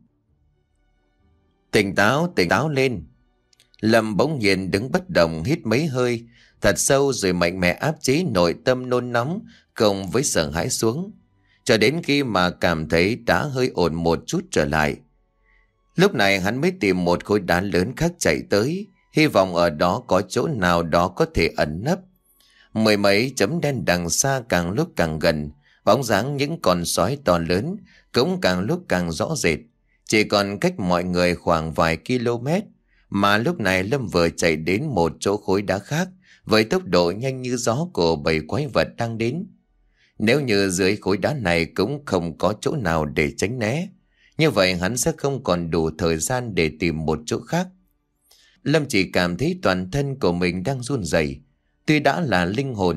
Tỉnh táo, tỉnh táo lên. Lâm bỗng nhiên đứng bất động, hít mấy hơi thật sâu rồi mạnh mẽ áp chế nội tâm nôn nóng cùng với sợ hãi xuống, cho đến khi mà cảm thấy đã hơi ổn một chút trở lại. Lúc này hắn mới tìm một khối đá lớn khác chạy tới, hy vọng ở đó có chỗ nào đó có thể ẩn nấp. Mười mấy chấm đen đằng xa càng lúc càng gần, bóng dáng những con sói to lớn cũng càng lúc càng rõ rệt, chỉ còn cách mọi người khoảng vài km. Mà lúc này Lâm vừa chạy đến một chỗ khối đá khác với tốc độ nhanh như gió của bầy quái vật đang đến. Nếu như dưới khối đá này cũng không có chỗ nào để tránh né, như vậy hắn sẽ không còn đủ thời gian để tìm một chỗ khác. Lâm chỉ cảm thấy toàn thân của mình đang run rẩy. Tuy đã là linh hồn,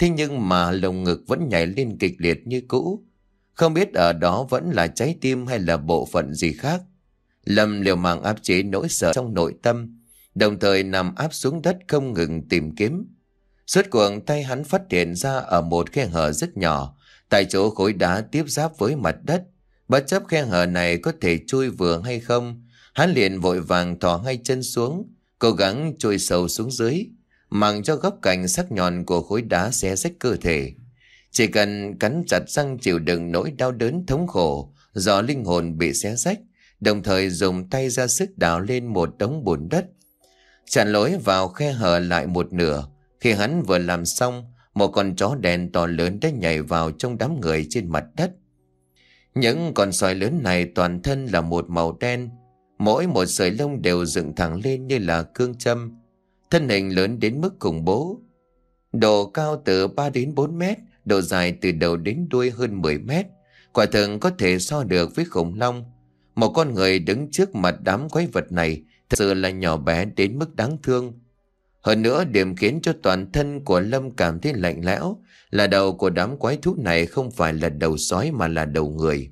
Thế nhưng mà lồng ngực vẫn nhảy lên kịch liệt như cũ. Không biết ở đó vẫn là trái tim hay là bộ phận gì khác. Lâm liều mạng áp chế nỗi sợ trong nội tâm, đồng thời nằm áp xuống đất không ngừng tìm kiếm. Rốt cuộc tay hắn phát hiện ra ở một khe hở rất nhỏ, tại chỗ khối đá tiếp giáp với mặt đất. Bất chấp khe hở này có thể chui vừa hay không, hắn liền vội vàng thò hai chân xuống, cố gắng chui sâu xuống dưới, mặc cho góc cạnh sắc nhọn của khối đá xé rách cơ thể. Chỉ cần cắn chặt răng chịu đựng nỗi đau đớn thống khổ do linh hồn bị xé rách, đồng thời dùng tay ra sức đào lên một đống bùn đất, chặn lối vào khe hở lại một nửa. Khi hắn vừa làm xong, một con chó đen to lớn đã nhảy vào trong đám người trên mặt đất. Những con sói lớn này toàn thân là một màu đen, mỗi một sợi lông đều dựng thẳng lên như là cương châm, thân hình lớn đến mức khủng bố. Độ cao từ ba đến bốn mét, độ dài từ đầu đến đuôi hơn mười mét, quả thực có thể so được với khủng long. Một con người đứng trước mặt đám quái vật này thật sự là nhỏ bé đến mức đáng thương. Hơn nữa, điểm khiến cho toàn thân của Lâm cảm thấy lạnh lẽo là đầu của đám quái thú này không phải là đầu sói mà là đầu người.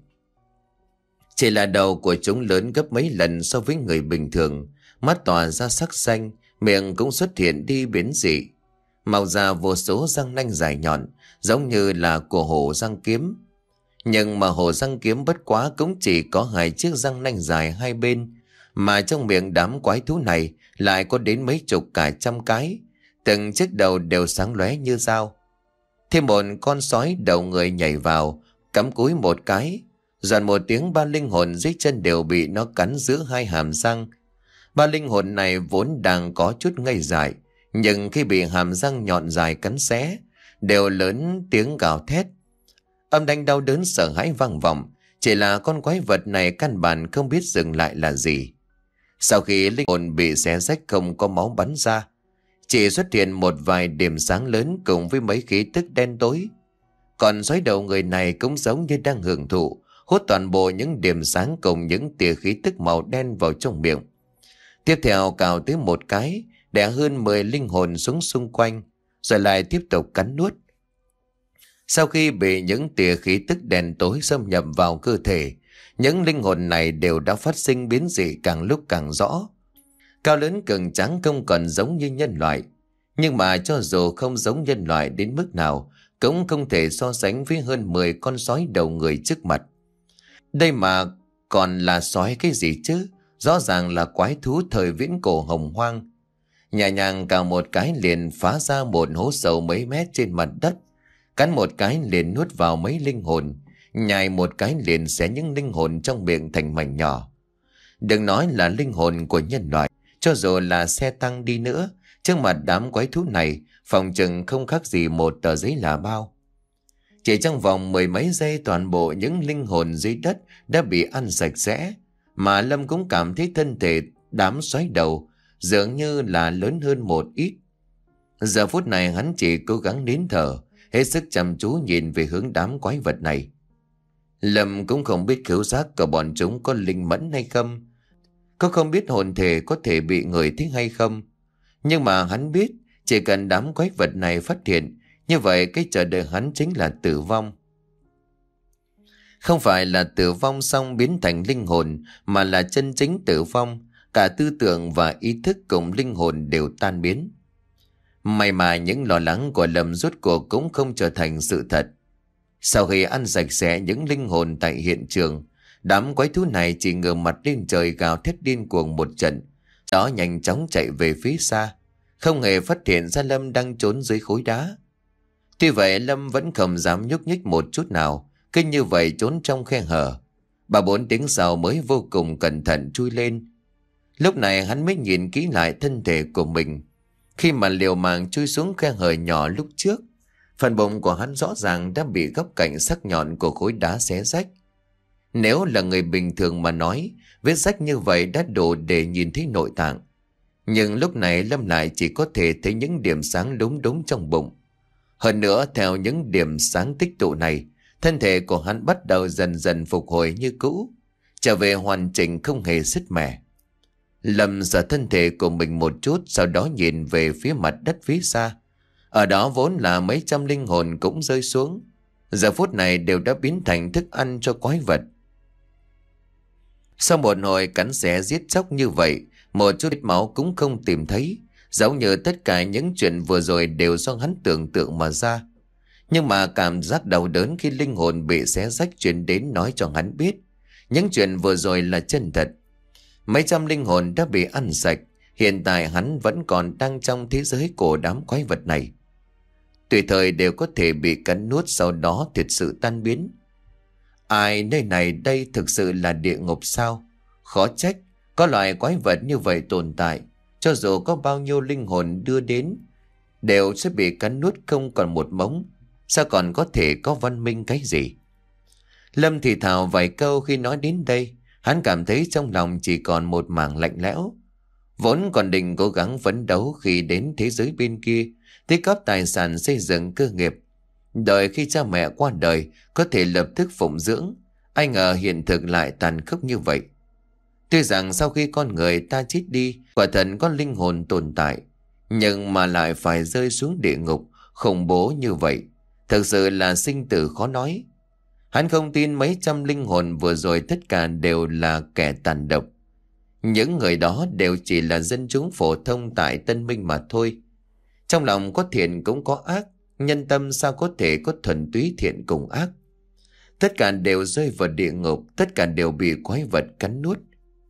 Chỉ là đầu của chúng lớn gấp mấy lần so với người bình thường, mắt tỏa ra sắc xanh, miệng cũng xuất hiện đi biến dị, mọc ra vô số răng nanh dài nhọn, giống như là của hổ răng kiếm. Nhưng mà hổ răng kiếm bất quá cũng chỉ có hai chiếc răng nanh dài hai bên, mà trong miệng đám quái thú này lại có đến mấy chục cả trăm cái, từng chiếc đầu đều sáng lóe như dao. Thêm một con sói đầu người nhảy vào, cắm cúi một cái, dàn một tiếng, ba linh hồn dưới chân đều bị nó cắn giữa hai hàm răng. Ba linh hồn này vốn đang có chút ngây dại, nhưng khi bị hàm răng nhọn dài cắn xé, đều lớn tiếng gào thét. Âm thanh đau đớn sợ hãi vang vọng, chỉ là con quái vật này căn bản không biết dừng lại là gì. Sau khi linh hồn bị xé rách không có máu bắn ra, chỉ xuất hiện một vài điểm sáng lớn cùng với mấy khí tức đen tối. Còn sói đầu người này cũng giống như đang hưởng thụ, hút toàn bộ những điểm sáng cùng những tia khí tức màu đen vào trong miệng. Tiếp theo cào tới một cái, đè hơn mười linh hồn xuống xung quanh, rồi lại tiếp tục cắn nuốt. Sau khi bị những tia khí tức đen tối xâm nhập vào cơ thể, những linh hồn này đều đã phát sinh biến dị càng lúc càng rõ. Cao lớn cường tráng không còn giống như nhân loại, nhưng mà cho dù không giống nhân loại đến mức nào, cũng không thể so sánh với hơn mười con sói đầu người trước mặt. Đây mà còn là sói cái gì chứ? Rõ ràng là quái thú thời viễn cổ hồng hoang. Nhẹ nhàng cào một cái liền phá ra một hố sâu mấy mét trên mặt đất, cắn một cái liền nuốt vào mấy linh hồn, nhai một cái liền xé những linh hồn trong miệng thành mảnh nhỏ. Đừng nói là linh hồn của nhân loại, cho dù là xe tăng đi nữa, trước mặt đám quái thú này, phòng chừng không khác gì một tờ giấy là bao. Chỉ trong vòng mười mấy giây, toàn bộ những linh hồn dưới đất đã bị ăn sạch sẽ, mà Lâm cũng cảm thấy thân thể đám xoáy đầu dường như là lớn hơn một ít. Giờ phút này hắn chỉ cố gắng nín thở, hết sức chăm chú nhìn về hướng đám quái vật này. Lâm cũng không biết khứu giác của bọn chúng có linh mẫn hay không, có không biết hồn thể có thể bị người thích hay không. Nhưng mà hắn biết chỉ cần đám quái vật này phát hiện, như vậy cái chờ đợi hắn chính là tử vong. Không phải là tử vong xong biến thành linh hồn, mà là chân chính tử vong. Cả tư tưởng và ý thức cùng linh hồn đều tan biến. May mà những lo lắng của Lâm rốt cuộc cũng không trở thành sự thật. Sau khi ăn sạch sẽ những linh hồn tại hiện trường, đám quái thú này chỉ ngửa mặt lên trời gào thét điên cuồng một trận, đó nhanh chóng chạy về phía xa, không hề phát hiện ra Lâm đang trốn dưới khối đá. Tuy vậy Lâm vẫn không dám nhúc nhích một chút nào, cứ như vậy trốn trong khe hở. Ba bốn tiếng sau mới vô cùng cẩn thận chui lên. Lúc này hắn mới nhìn kỹ lại thân thể của mình. Khi mà liều mạng chui xuống khe hở nhỏ lúc trước, phần bụng của hắn rõ ràng đã bị góc cạnh sắc nhọn của khối đá xé rách. Nếu là người bình thường mà nói, vết rách như vậy đã đủ để nhìn thấy nội tạng. Nhưng lúc này Lâm lại chỉ có thể thấy những điểm sáng đúng đúng trong bụng. Hơn nữa, theo những điểm sáng tích tụ này, thân thể của hắn bắt đầu dần dần phục hồi như cũ, trở về hoàn chỉnh không hề sứt mẻ. Lâm giở thân thể của mình một chút, sau đó nhìn về phía mặt đất phía xa. Ở đó vốn là mấy trăm linh hồn cũng rơi xuống, giờ phút này đều đã biến thành thức ăn cho quái vật. Sau một hồi cắn xé giết chóc như vậy, một chút máu cũng không tìm thấy, giống như tất cả những chuyện vừa rồi đều do hắn tưởng tượng mà ra. Nhưng mà cảm giác đau đớn khi linh hồn bị xé rách truyền đến nói cho hắn biết những chuyện vừa rồi là chân thật. Mấy trăm linh hồn đã bị ăn sạch, hiện tại hắn vẫn còn đang trong thế giới của đám quái vật này. Tùy thời đều có thể bị cắn nuốt, sau đó thiệt sự tan biến. Ai, nơi này đây thực sự là địa ngục sao? Khó trách có loại quái vật như vậy tồn tại. Cho dù có bao nhiêu linh hồn đưa đến, đều sẽ bị cắn nuốt không còn một mống. Sao còn có thể có văn minh cái gì? Lâm thì thào vài câu khi nói đến đây. Hắn cảm thấy trong lòng chỉ còn một mảng lạnh lẽo. Vốn còn định cố gắng phấn đấu khi đến thế giới bên kia, tích góp tài sản xây dựng cơ nghiệp, đợi khi cha mẹ qua đời có thể lập tức phụng dưỡng. Ai ngờ hiện thực lại tàn khốc như vậy. Tuy rằng sau khi con người ta chết đi, quả thật có linh hồn tồn tại, nhưng mà lại phải rơi xuống địa ngục khủng bố như vậy, thực sự là sinh tử khó nói. Hắn không tin mấy trăm linh hồn vừa rồi tất cả đều là kẻ tàn độc. Những người đó đều chỉ là dân chúng phổ thông tại Tân Minh mà thôi. Trong lòng có thiện cũng có ác, nhân tâm sao có thể có thuần túy thiện cùng ác. Tất cả đều rơi vào địa ngục, tất cả đều bị quái vật cắn nuốt.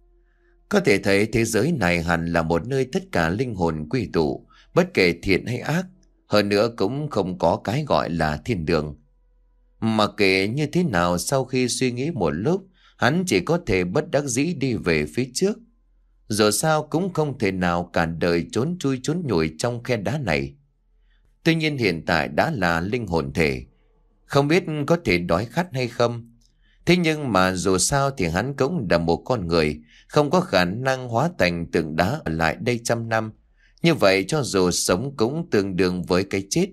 Có thể thấy thế giới này hẳn là một nơi tất cả linh hồn quy tụ, bất kể thiện hay ác. Hơn nữa cũng không có cái gọi là thiên đường. Mà kể như thế nào, sau khi suy nghĩ một lúc, hắn chỉ có thể bất đắc dĩ đi về phía trước. Dù sao cũng không thể nào cả đời trốn chui trốn nhủi trong khe đá này. Tuy nhiên hiện tại đã là linh hồn thể, không biết có thể đói khát hay không. Thế nhưng mà dù sao thì hắn cũng là một con người, không có khả năng hóa thành tượng đá ở lại đây trăm năm. Như vậy cho dù sống cũng tương đương với cái chết.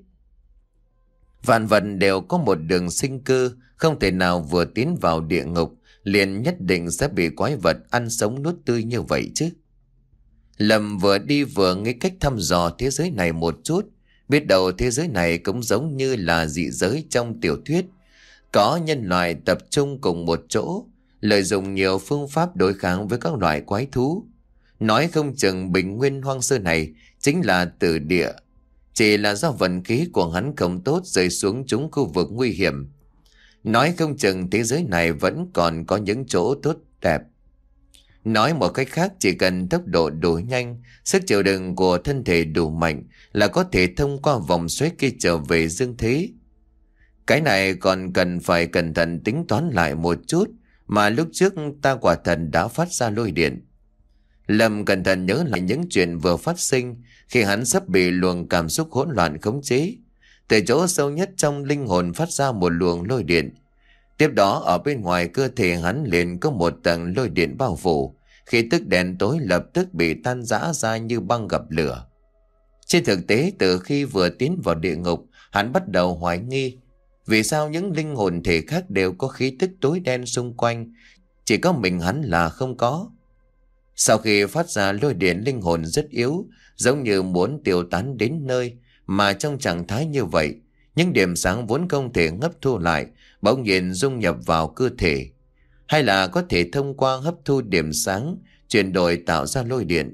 Vạn vật đều có một đường sinh cơ, không thể nào vừa tiến vào địa ngục liền nhất định sẽ bị quái vật ăn sống nuốt tươi như vậy chứ. Lâm vừa đi vừa nghĩ cách thăm dò thế giới này một chút. Biết đâu thế giới này cũng giống như là dị giới trong tiểu thuyết, có nhân loại tập trung cùng một chỗ, lợi dụng nhiều phương pháp đối kháng với các loại quái thú. Nói không chừng bình nguyên hoang sơ này chính là tử địa, chỉ là do vận khí của hắn không tốt rơi xuống chúng khu vực nguy hiểm. Nói không chừng thế giới này vẫn còn có những chỗ tốt đẹp. Nói một cách khác, chỉ cần tốc độ đủ nhanh, sức chịu đựng của thân thể đủ mạnh là có thể thông qua vòng xoáy kia trở về dương thế. Cái này còn cần phải cẩn thận tính toán lại một chút, mà lúc trước ta quả thật đã phát ra lôi điện. Lâm cẩn thận nhớ lại những chuyện vừa phát sinh khi hắn sắp bị luồng cảm xúc hỗn loạn khống chế. Từ chỗ sâu nhất trong linh hồn phát ra một luồng lôi điện. Tiếp đó ở bên ngoài cơ thể hắn liền có một tầng lôi điện bao phủ. Khi tức đèn tối lập tức bị tan rã ra như băng gặp lửa. Trên thực tế, từ khi vừa tiến vào địa ngục, hắn bắt đầu hoài nghi vì sao những linh hồn thể khác đều có khí tức tối đen xung quanh, chỉ có mình hắn là không có. Sau khi phát ra lôi điện, linh hồn rất yếu, giống như muốn tiêu tán đến nơi, mà trong trạng thái như vậy, những điểm sáng vốn không thể hấp thu lại bỗng nhiên dung nhập vào cơ thể, hay là có thể thông qua hấp thu điểm sáng chuyển đổi tạo ra lôi điện.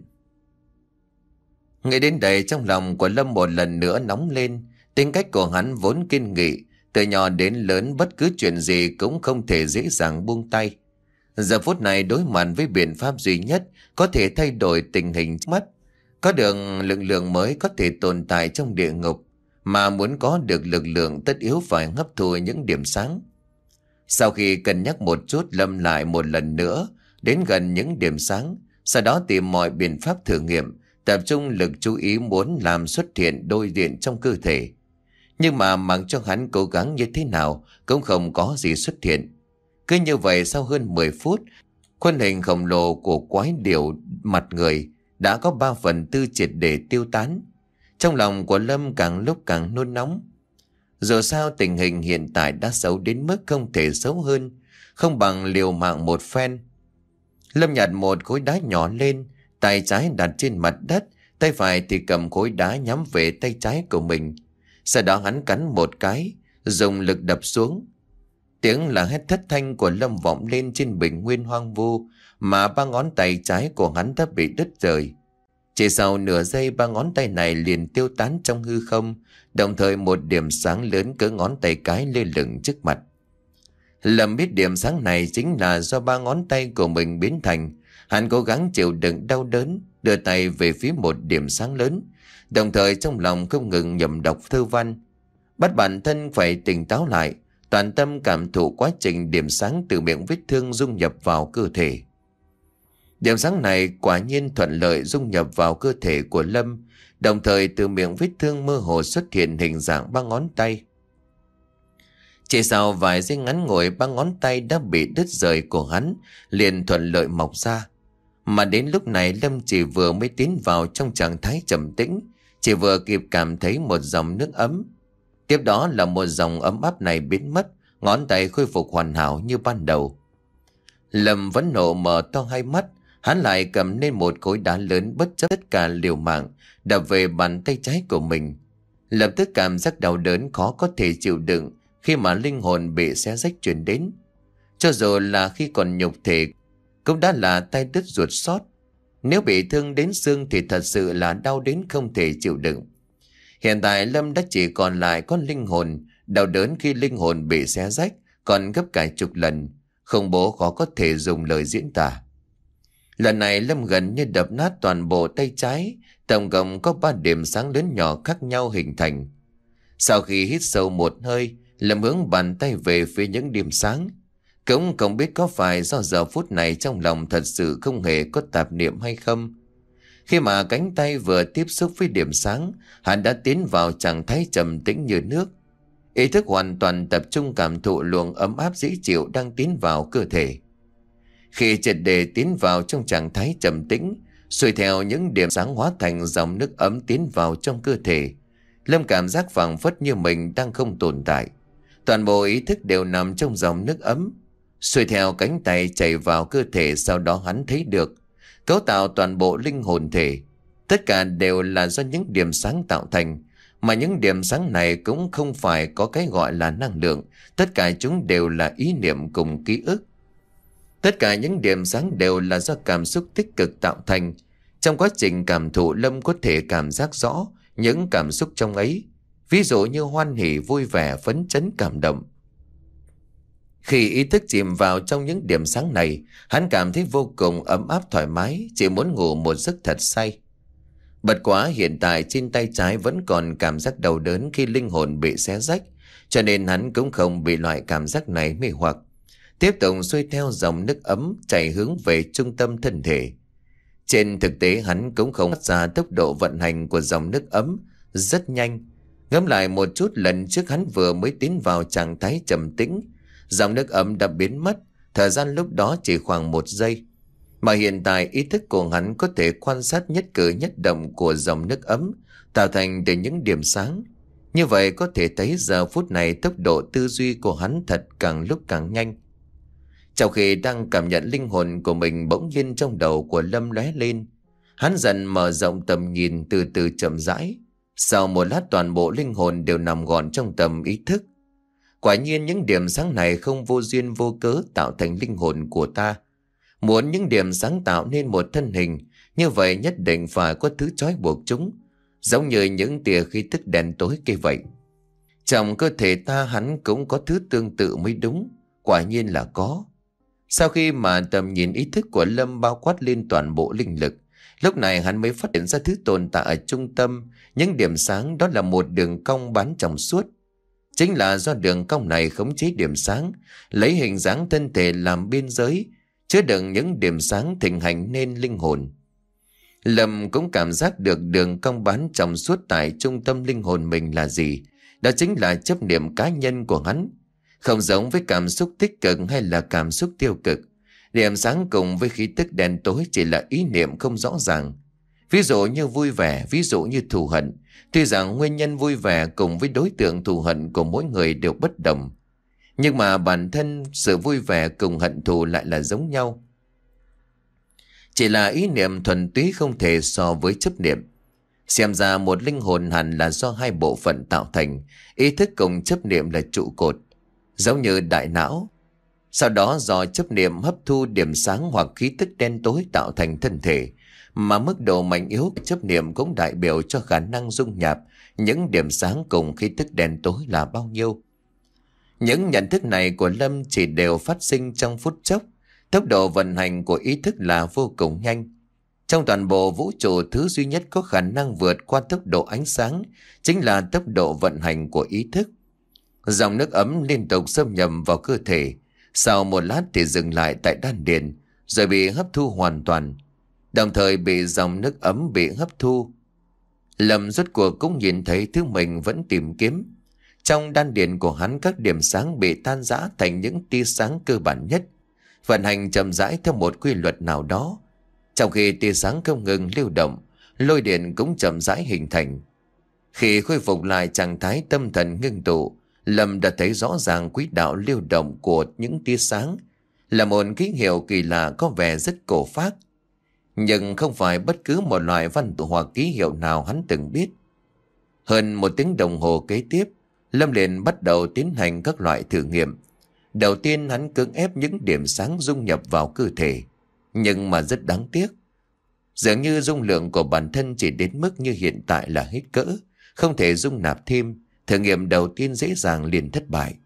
Ngay đến đây, trong lòng của Lâm một lần nữa nóng lên. Tính cách của hắn vốn kiên nghị, từ nhỏ đến lớn bất cứ chuyện gì cũng không thể dễ dàng buông tay. Giờ phút này đối mặt với biện pháp duy nhất có thể thay đổi tình hình trước mắt, có được lực lượng mới có thể tồn tại trong địa ngục, mà muốn có được lực lượng tất yếu phải hấp thu những điểm sáng. Sau khi cân nhắc một chút, Lâm lại một lần nữa đến gần những điểm sáng, sau đó tìm mọi biện pháp thử nghiệm, tập trung lực chú ý muốn làm xuất hiện đôi điện trong cơ thể. Nhưng mà mặc cho hắn cố gắng như thế nào cũng không có gì xuất hiện. Cứ như vậy sau hơn mười phút, khuôn hình khổng lồ của quái điểu mặt người đã có ba phần tư triệt để tiêu tán. Trong lòng của Lâm càng lúc càng nôn nóng. Dù sao tình hình hiện tại đã xấu đến mức không thể xấu hơn, không bằng liều mạng một phen. Lâm nhặt một khối đá nhỏ lên, tay trái đặt trên mặt đất, tay phải thì cầm khối đá nhắm về tay trái của mình. Sau đó hắn cắn một cái, dùng lực đập xuống. Tiếng là hét thất thanh của Lâm vọng lên trên bình nguyên hoang vu, mà ba ngón tay trái của hắn đã bị đứt rời. Chỉ sau nửa giây, ba ngón tay này liền tiêu tán trong hư không, đồng thời một điểm sáng lớn cỡ ngón tay cái lơ lửng trước mặt. Lâm biết điểm sáng này chính là do ba ngón tay của mình biến thành. Hắn cố gắng chịu đựng đau đớn, đưa tay về phía một điểm sáng lớn, đồng thời trong lòng không ngừng nhẩm đọc thơ văn, bắt bản thân phải tỉnh táo lại, toàn tâm cảm thụ quá trình điểm sáng từ miệng vết thương dung nhập vào cơ thể. Điểm sáng này quả nhiên thuận lợi dung nhập vào cơ thể của Lâm, đồng thời từ miệng vết thương mơ hồ xuất hiện hình dạng ba ngón tay. Chỉ sau vài giây ngắn ngủi, ba ngón tay đã bị đứt rời của hắn liền thuận lợi mọc ra. Mà đến lúc này Lâm chỉ vừa mới tiến vào trong trạng thái trầm tĩnh, chỉ vừa kịp cảm thấy một dòng nước ấm. Tiếp đó là một dòng ấm áp này biến mất, ngón tay khôi phục hoàn hảo như ban đầu. Lâm vẫn nộ mở to hai mắt, hắn lại cầm lên một khối đá lớn, bất chấp tất cả liều mạng đập về bàn tay trái của mình. Lập tức cảm giác đau đớn khó có thể chịu đựng khi mà linh hồn bị xé rách truyền đến. Cho dù là khi còn nhục thể cũng đã là tay đứt ruột xót, nếu bị thương đến xương thì thật sự là đau đến không thể chịu đựng. Hiện tại Lâm đã chỉ còn lại con linh hồn, đau đớn khi linh hồn bị xé rách còn gấp cả chục lần, khủng bố khó có thể dùng lời diễn tả. Lần này Lâm gần như đập nát toàn bộ tay trái, tổng cộng có ba điểm sáng lớn nhỏ khác nhau hình thành. Sau khi hít sâu một hơi, Lâm hướng bàn tay về phía những điểm sáng. Cũng không biết có phải do giờ phút này trong lòng thật sự không hề có tạp niệm hay không. Khi mà cánh tay vừa tiếp xúc với điểm sáng, hắn đã tiến vào trạng thái trầm tĩnh như nước. Ý thức hoàn toàn tập trung cảm thụ luồng ấm áp dễ chịu đang tiến vào cơ thể. Khi triệt để tiến vào trong trạng thái trầm tĩnh, xuôi theo những điểm sáng hóa thành dòng nước ấm tiến vào trong cơ thể, Lâm cảm giác phảng phất như mình đang không tồn tại. Toàn bộ ý thức đều nằm trong dòng nước ấm, xuôi theo cánh tay chảy vào cơ thể. Sau đó hắn thấy được cấu tạo toàn bộ linh hồn thể, tất cả đều là do những điểm sáng tạo thành, mà những điểm sáng này cũng không phải có cái gọi là năng lượng, tất cả chúng đều là ý niệm cùng ký ức. Tất cả những điểm sáng đều là do cảm xúc tích cực tạo thành. Trong quá trình cảm thụ, Lâm có thể cảm giác rõ những cảm xúc trong ấy, ví dụ như hoan hỉ, vui vẻ, phấn chấn, cảm động. Khi ý thức chìm vào trong những điểm sáng này, hắn cảm thấy vô cùng ấm áp thoải mái, chỉ muốn ngủ một giấc thật say. Bất quá hiện tại trên tay trái vẫn còn cảm giác đau đớn khi linh hồn bị xé rách, cho nên hắn cũng không bị loại cảm giác này mê hoặc. Tiếp tục xuôi theo dòng nước ấm chạy hướng về trung tâm thân thể. Trên thực tế hắn cũng không phát ra tốc độ vận hành của dòng nước ấm rất nhanh. Ngẫm lại một chút, lần trước hắn vừa mới tiến vào trạng thái trầm tĩnh, dòng nước ấm đã biến mất, thời gian lúc đó chỉ khoảng một giây. Mà hiện tại ý thức của hắn có thể quan sát nhất cử nhất động của dòng nước ấm tạo thành từ những điểm sáng. Như vậy có thể thấy giờ phút này tốc độ tư duy của hắn thật càng lúc càng nhanh. Trong khi đang cảm nhận, linh hồn của mình bỗng nhiên trong đầu của Lâm lóe lên. Hắn dần mở rộng tầm nhìn, từ từ chậm rãi. Sau một lát toàn bộ linh hồn đều nằm gọn trong tầm ý thức. Quả nhiên những điểm sáng này không vô duyên vô cớ tạo thành linh hồn của ta. Muốn những điểm sáng tạo nên một thân hình, như vậy nhất định phải có thứ trói buộc chúng, giống như những tia khí tức đen tối kia vậy. Trong cơ thể ta hắn cũng có thứ tương tự mới đúng. Quả nhiên là có. Sau khi mà tầm nhìn ý thức của Lâm bao quát lên toàn bộ linh lực, lúc này hắn mới phát hiện ra thứ tồn tại ở trung tâm những điểm sáng, đó là một đường cong bán trong suốt. Chính là do đường cong này khống chế điểm sáng, lấy hình dáng thân thể làm biên giới, chứa đựng những điểm sáng thịnh hành nên linh hồn. Lâm cũng cảm giác được đường cong bán trong suốt tại trung tâm linh hồn mình là gì. Đó chính là chấp niệm cá nhân của hắn. Không giống với cảm xúc tích cực hay là cảm xúc tiêu cực, điểm sáng cùng với khí tức đen tối chỉ là ý niệm không rõ ràng. Ví dụ như vui vẻ, ví dụ như thù hận. Tuy rằng nguyên nhân vui vẻ cùng với đối tượng thù hận của mỗi người đều bất đồng, nhưng mà bản thân sự vui vẻ cùng hận thù lại là giống nhau. Chỉ là ý niệm thuần túy không thể so với chấp niệm. Xem ra một linh hồn hẳn là do hai bộ phận tạo thành, ý thức cùng chấp niệm là trụ cột, giống như đại não. Sau đó do chấp niệm hấp thu điểm sáng hoặc khí tức đen tối tạo thành thân thể, mà mức độ mạnh yếu của chấp niệm cũng đại biểu cho khả năng dung nhập những điểm sáng cùng khí tức đen tối là bao nhiêu. Những nhận thức này của Lâm chỉ đều phát sinh trong phút chốc. Tốc độ vận hành của ý thức là vô cùng nhanh. Trong toàn bộ vũ trụ, thứ duy nhất có khả năng vượt qua tốc độ ánh sáng chính là tốc độ vận hành của ý thức. Dòng nước ấm liên tục xâm nhập vào cơ thể, sau một lát thì dừng lại tại đan điền, rồi bị hấp thu hoàn toàn. Đồng thời bị dòng nước ấm bị hấp thu, Lâm rốt cuộc cũng nhìn thấy thứ mình vẫn tìm kiếm. Trong đan điền của hắn, các điểm sáng bị tan rã thành những tia sáng cơ bản nhất, vận hành chậm rãi theo một quy luật nào đó. Trong khi tia sáng không ngừng lưu động, lôi điện cũng chậm rãi hình thành. Khi khôi phục lại trạng thái tâm thần ngưng tụ, Lâm đã thấy rõ ràng quỹ đạo lưu động của những tia sáng, là một ký hiệu kỳ lạ có vẻ rất cổ phác. Nhưng không phải bất cứ một loại văn tự hoặc ký hiệu nào hắn từng biết. Hơn một tiếng đồng hồ kế tiếp, Lâm liền bắt đầu tiến hành các loại thử nghiệm. Đầu tiên hắn cưỡng ép những điểm sáng dung nhập vào cơ thể, nhưng mà rất đáng tiếc. Dường như dung lượng của bản thân chỉ đến mức như hiện tại là hết cỡ, không thể dung nạp thêm. Thử nghiệm đầu tiên dễ dàng liền thất bại.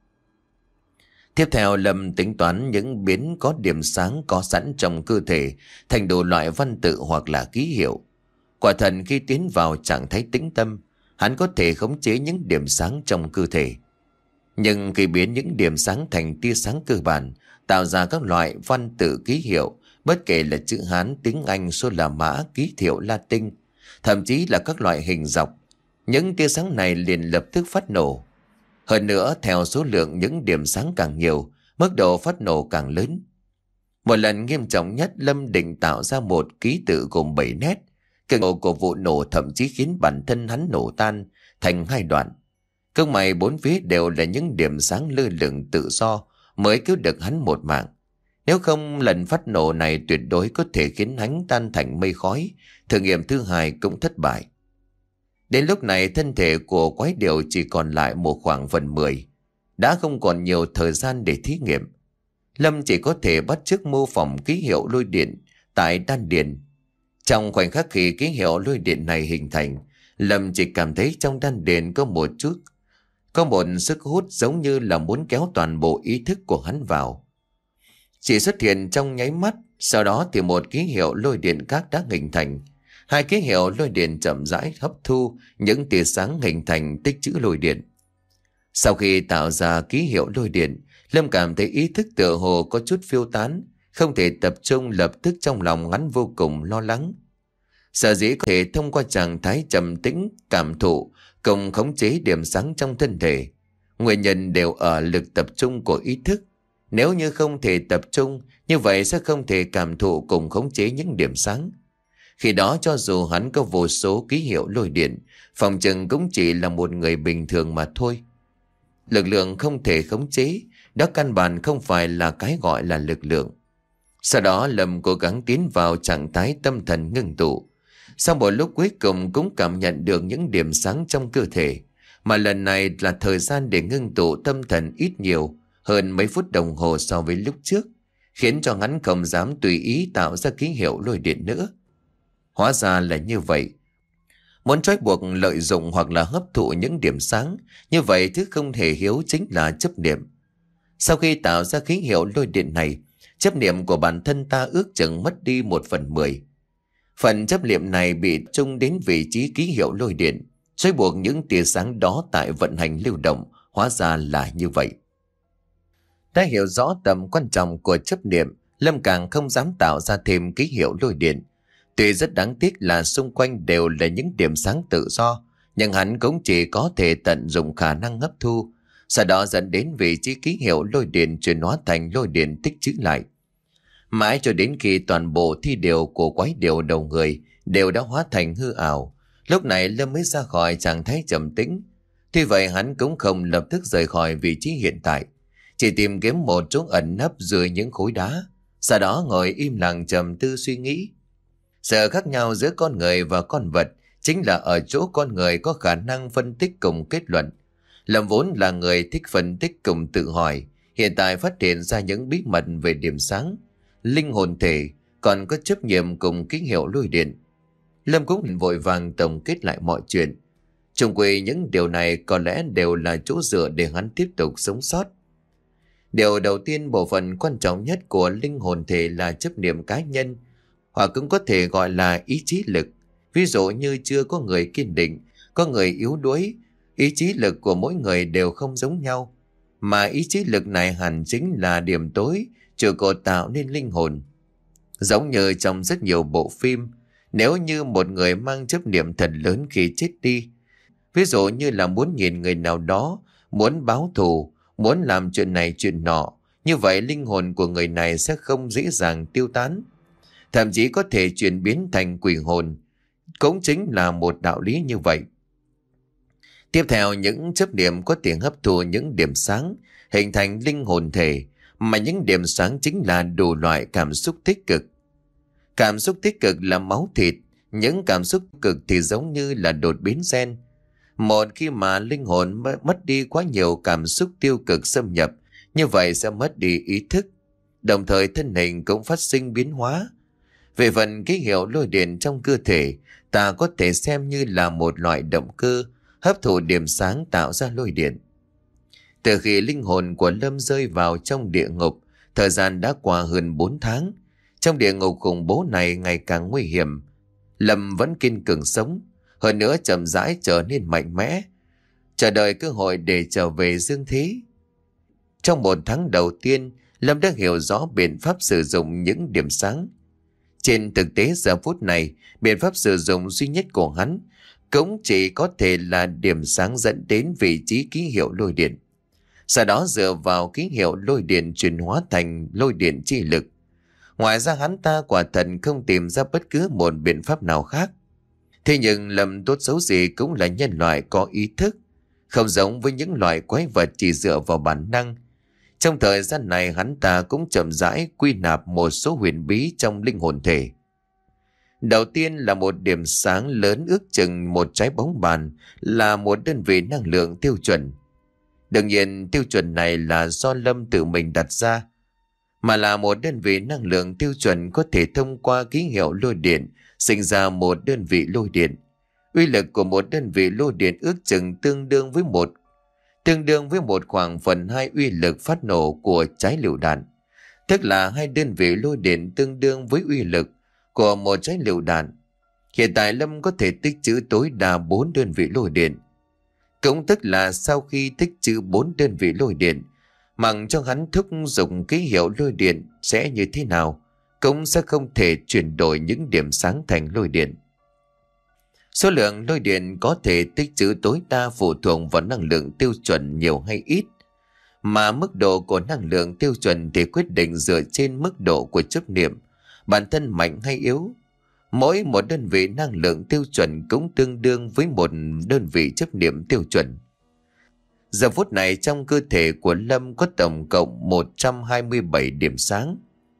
Tiếp theo Lâm tính toán những biến có điểm sáng có sẵn trong cơ thể thành đủ loại văn tự hoặc là ký hiệu. Quả thật khi tiến vào trạng thái tĩnh tâm, hắn có thể khống chế những điểm sáng trong cơ thể. Nhưng khi biến những điểm sáng thành tia sáng cơ bản, tạo ra các loại văn tự ký hiệu, bất kể là chữ Hán, tiếng Anh, số La Mã, ký hiệu Latin, thậm chí là các loại hình dọc, những tia sáng này liền lập tức phát nổ. Hơn nữa, theo số lượng những điểm sáng càng nhiều, mức độ phát nổ càng lớn. Một lần nghiêm trọng nhất, Lâm định tạo ra một ký tự gồm bảy nét. Cường độ của vụ nổ thậm chí khiến bản thân hắn nổ tan thành hai đoạn. Cơ may bốn phía đều là những điểm sáng lơ lửng tự do mới cứu được hắn một mạng. Nếu không, lần phát nổ này tuyệt đối có thể khiến hắn tan thành mây khói. Thử nghiệm thứ hai cũng thất bại. Đến lúc này, thân thể của quái điểu chỉ còn lại một khoảng phần mười. Đã không còn nhiều thời gian để thí nghiệm. Lâm chỉ có thể bắt chước mô phỏng ký hiệu lôi điện tại đan điền. Trong khoảnh khắc khi ký hiệu lôi điện này hình thành, Lâm chỉ cảm thấy trong đan điền có một chút, có một sức hút giống như là muốn kéo toàn bộ ý thức của hắn vào. Chỉ xuất hiện trong nháy mắt, sau đó thì một ký hiệu lôi điện khác đã hình thành. Hai ký hiệu lôi điện chậm rãi hấp thu những tia sáng hình thành tích chữ lôi điện. Sau khi tạo ra ký hiệu lôi điện, Lâm cảm thấy ý thức tựa hồ có chút phiêu tán, không thể tập trung, lập tức trong lòng hắn vô cùng lo lắng. Sở dĩ có thể thông qua trạng thái trầm tĩnh, cảm thụ, cùng khống chế điểm sáng trong thân thể. Nguyên nhân đều ở lực tập trung của ý thức. Nếu như không thể tập trung, như vậy sẽ không thể cảm thụ cùng khống chế những điểm sáng. Khi đó cho dù hắn có vô số ký hiệu lôi điện, phòng chừng cũng chỉ là một người bình thường mà thôi. Lực lượng không thể khống chế, đó căn bản không phải là cái gọi là lực lượng. Sau đó Lâm cố gắng tiến vào trạng thái tâm thần ngưng tụ. Sau một lúc cuối cùng cũng cảm nhận được những điểm sáng trong cơ thể, mà lần này là thời gian để ngưng tụ tâm thần ít nhiều hơn mấy phút đồng hồ so với lúc trước, khiến cho hắn không dám tùy ý tạo ra ký hiệu lôi điện nữa. Hóa ra là như vậy. Muốn trói buộc, lợi dụng hoặc là hấp thụ những điểm sáng, như vậy thứ không thể hiếu chính là chấp niệm. Sau khi tạo ra ký hiệu lôi điện này, chấp niệm của bản thân ta ước chừng mất đi một phần mười. Phần chấp niệm này bị trung đến vị trí ký hiệu lôi điện, trói buộc những tia sáng đó tại vận hành lưu động. Hóa ra là như vậy. Đã hiểu rõ tầm quan trọng của chấp niệm, Lâm càng không dám tạo ra thêm ký hiệu lôi điện. Tuy rất đáng tiếc là xung quanh đều là những điểm sáng tự do, nhưng hắn cũng chỉ có thể tận dụng khả năng hấp thu, sau đó dẫn đến vị trí ký hiệu lôi điện chuyển hóa thành lôi điện tích trữ lại. Mãi cho đến khi toàn bộ thi điều của quái điểu đầu người đều đã hóa thành hư ảo, lúc này Lâm mới ra khỏi trạng thái trầm tĩnh. Tuy vậy hắn cũng không lập tức rời khỏi vị trí hiện tại, chỉ tìm kiếm một chỗ ẩn nấp dưới những khối đá, sau đó ngồi im lặng trầm tư suy nghĩ. Sự khác nhau giữa con người và con vật chính là ở chỗ con người có khả năng phân tích cùng kết luận. Lâm vốn là người thích phân tích cùng tự hỏi, hiện tại phát hiện ra những bí mật về điểm sáng, linh hồn thể, còn có chấp nhiệm cùng ký hiệu lôi điện. Lâm cũng vội vàng tổng kết lại mọi chuyện. Chung quy những điều này có lẽ đều là chỗ dựa để hắn tiếp tục sống sót. Điều đầu tiên, bộ phận quan trọng nhất của linh hồn thể là chấp niệm cá nhân, hoặc cũng có thể gọi là ý chí lực. Ví dụ như chưa có người kiên định, có người yếu đuối, ý chí lực của mỗi người đều không giống nhau. Mà ý chí lực này hẳn chính là điểm tối, trụ cột tạo nên linh hồn. Giống như trong rất nhiều bộ phim, nếu như một người mang chấp niệm thật lớn khi chết đi, ví dụ như là muốn nhìn người nào đó, muốn báo thù, muốn làm chuyện này chuyện nọ, như vậy linh hồn của người này sẽ không dễ dàng tiêu tán, thậm chí có thể chuyển biến thành quỷ hồn. Cũng chính là một đạo lý như vậy. Tiếp theo, những chấp niệm có thể hấp thụ những điểm sáng, hình thành linh hồn thể, mà những điểm sáng chính là đủ loại cảm xúc tích cực. Cảm xúc tích cực là máu thịt, những cảm xúc cực thì giống như là đột biến gen. Một khi mà linh hồn mất đi quá nhiều cảm xúc tiêu cực xâm nhập, như vậy sẽ mất đi ý thức, đồng thời thân hình cũng phát sinh biến hóa. Về phần ký hiệu lôi điện trong cơ thể, ta có thể xem như là một loại động cơ hấp thụ điểm sáng tạo ra lôi điện. Từ khi linh hồn của Lâm rơi vào trong địa ngục, thời gian đã qua hơn bốn tháng. Trong địa ngục khủng bố này ngày càng nguy hiểm, Lâm vẫn kiên cường sống, hơn nữa chậm rãi trở nên mạnh mẽ, chờ đợi cơ hội để trở về dương thế. Trong một tháng đầu tiên, Lâm đã hiểu rõ biện pháp sử dụng những điểm sáng. Trên thực tế giờ phút này, biện pháp sử dụng duy nhất của hắn cũng chỉ có thể là điểm sáng dẫn đến vị trí ký hiệu lôi điện. Sau đó dựa vào ký hiệu lôi điện chuyển hóa thành lôi điện chi lực. Ngoài ra hắn ta quả thật không tìm ra bất cứ một biện pháp nào khác. Thế nhưng Lâm tốt xấu gì cũng là nhân loại có ý thức, không giống với những loại quái vật chỉ dựa vào bản năng. Trong thời gian này hắn ta cũng chậm rãi quy nạp một số huyền bí trong linh hồn thể. Đầu tiên là một điểm sáng lớn ước chừng một trái bóng bàn, là một đơn vị năng lượng tiêu chuẩn. Đương nhiên tiêu chuẩn này là do Lâm tự mình đặt ra, mà là một đơn vị năng lượng tiêu chuẩn có thể thông qua ký hiệu lôi điện sinh ra một đơn vị lôi điện. Uy lực của một đơn vị lôi điện ước chừng tương đương với một tương đương với một khoảng phần hai uy lực phát nổ của trái lựu đạn, tức là hai đơn vị lôi điện tương đương với uy lực của một trái lựu đạn. Hiện tại Lâm có thể tích trữ tối đa bốn đơn vị lôi điện, cũng tức là sau khi tích trữ bốn đơn vị lôi điện, mặc cho hắn thúc giục ký hiệu lôi điện sẽ như thế nào, cũng sẽ không thể chuyển đổi những điểm sáng thành lôi điện. Số lượng lôi điện có thể tích trữ tối đa phụ thuộc vào năng lượng tiêu chuẩn nhiều hay ít, mà mức độ của năng lượng tiêu chuẩn thì quyết định dựa trên mức độ của chấp niệm, bản thân mạnh hay yếu. Mỗi một đơn vị năng lượng tiêu chuẩn cũng tương đương với một đơn vị chấp niệm tiêu chuẩn. Giờ phút này trong cơ thể của Lâm có tổng cộng một trăm hai mươi bảy điểm sáng.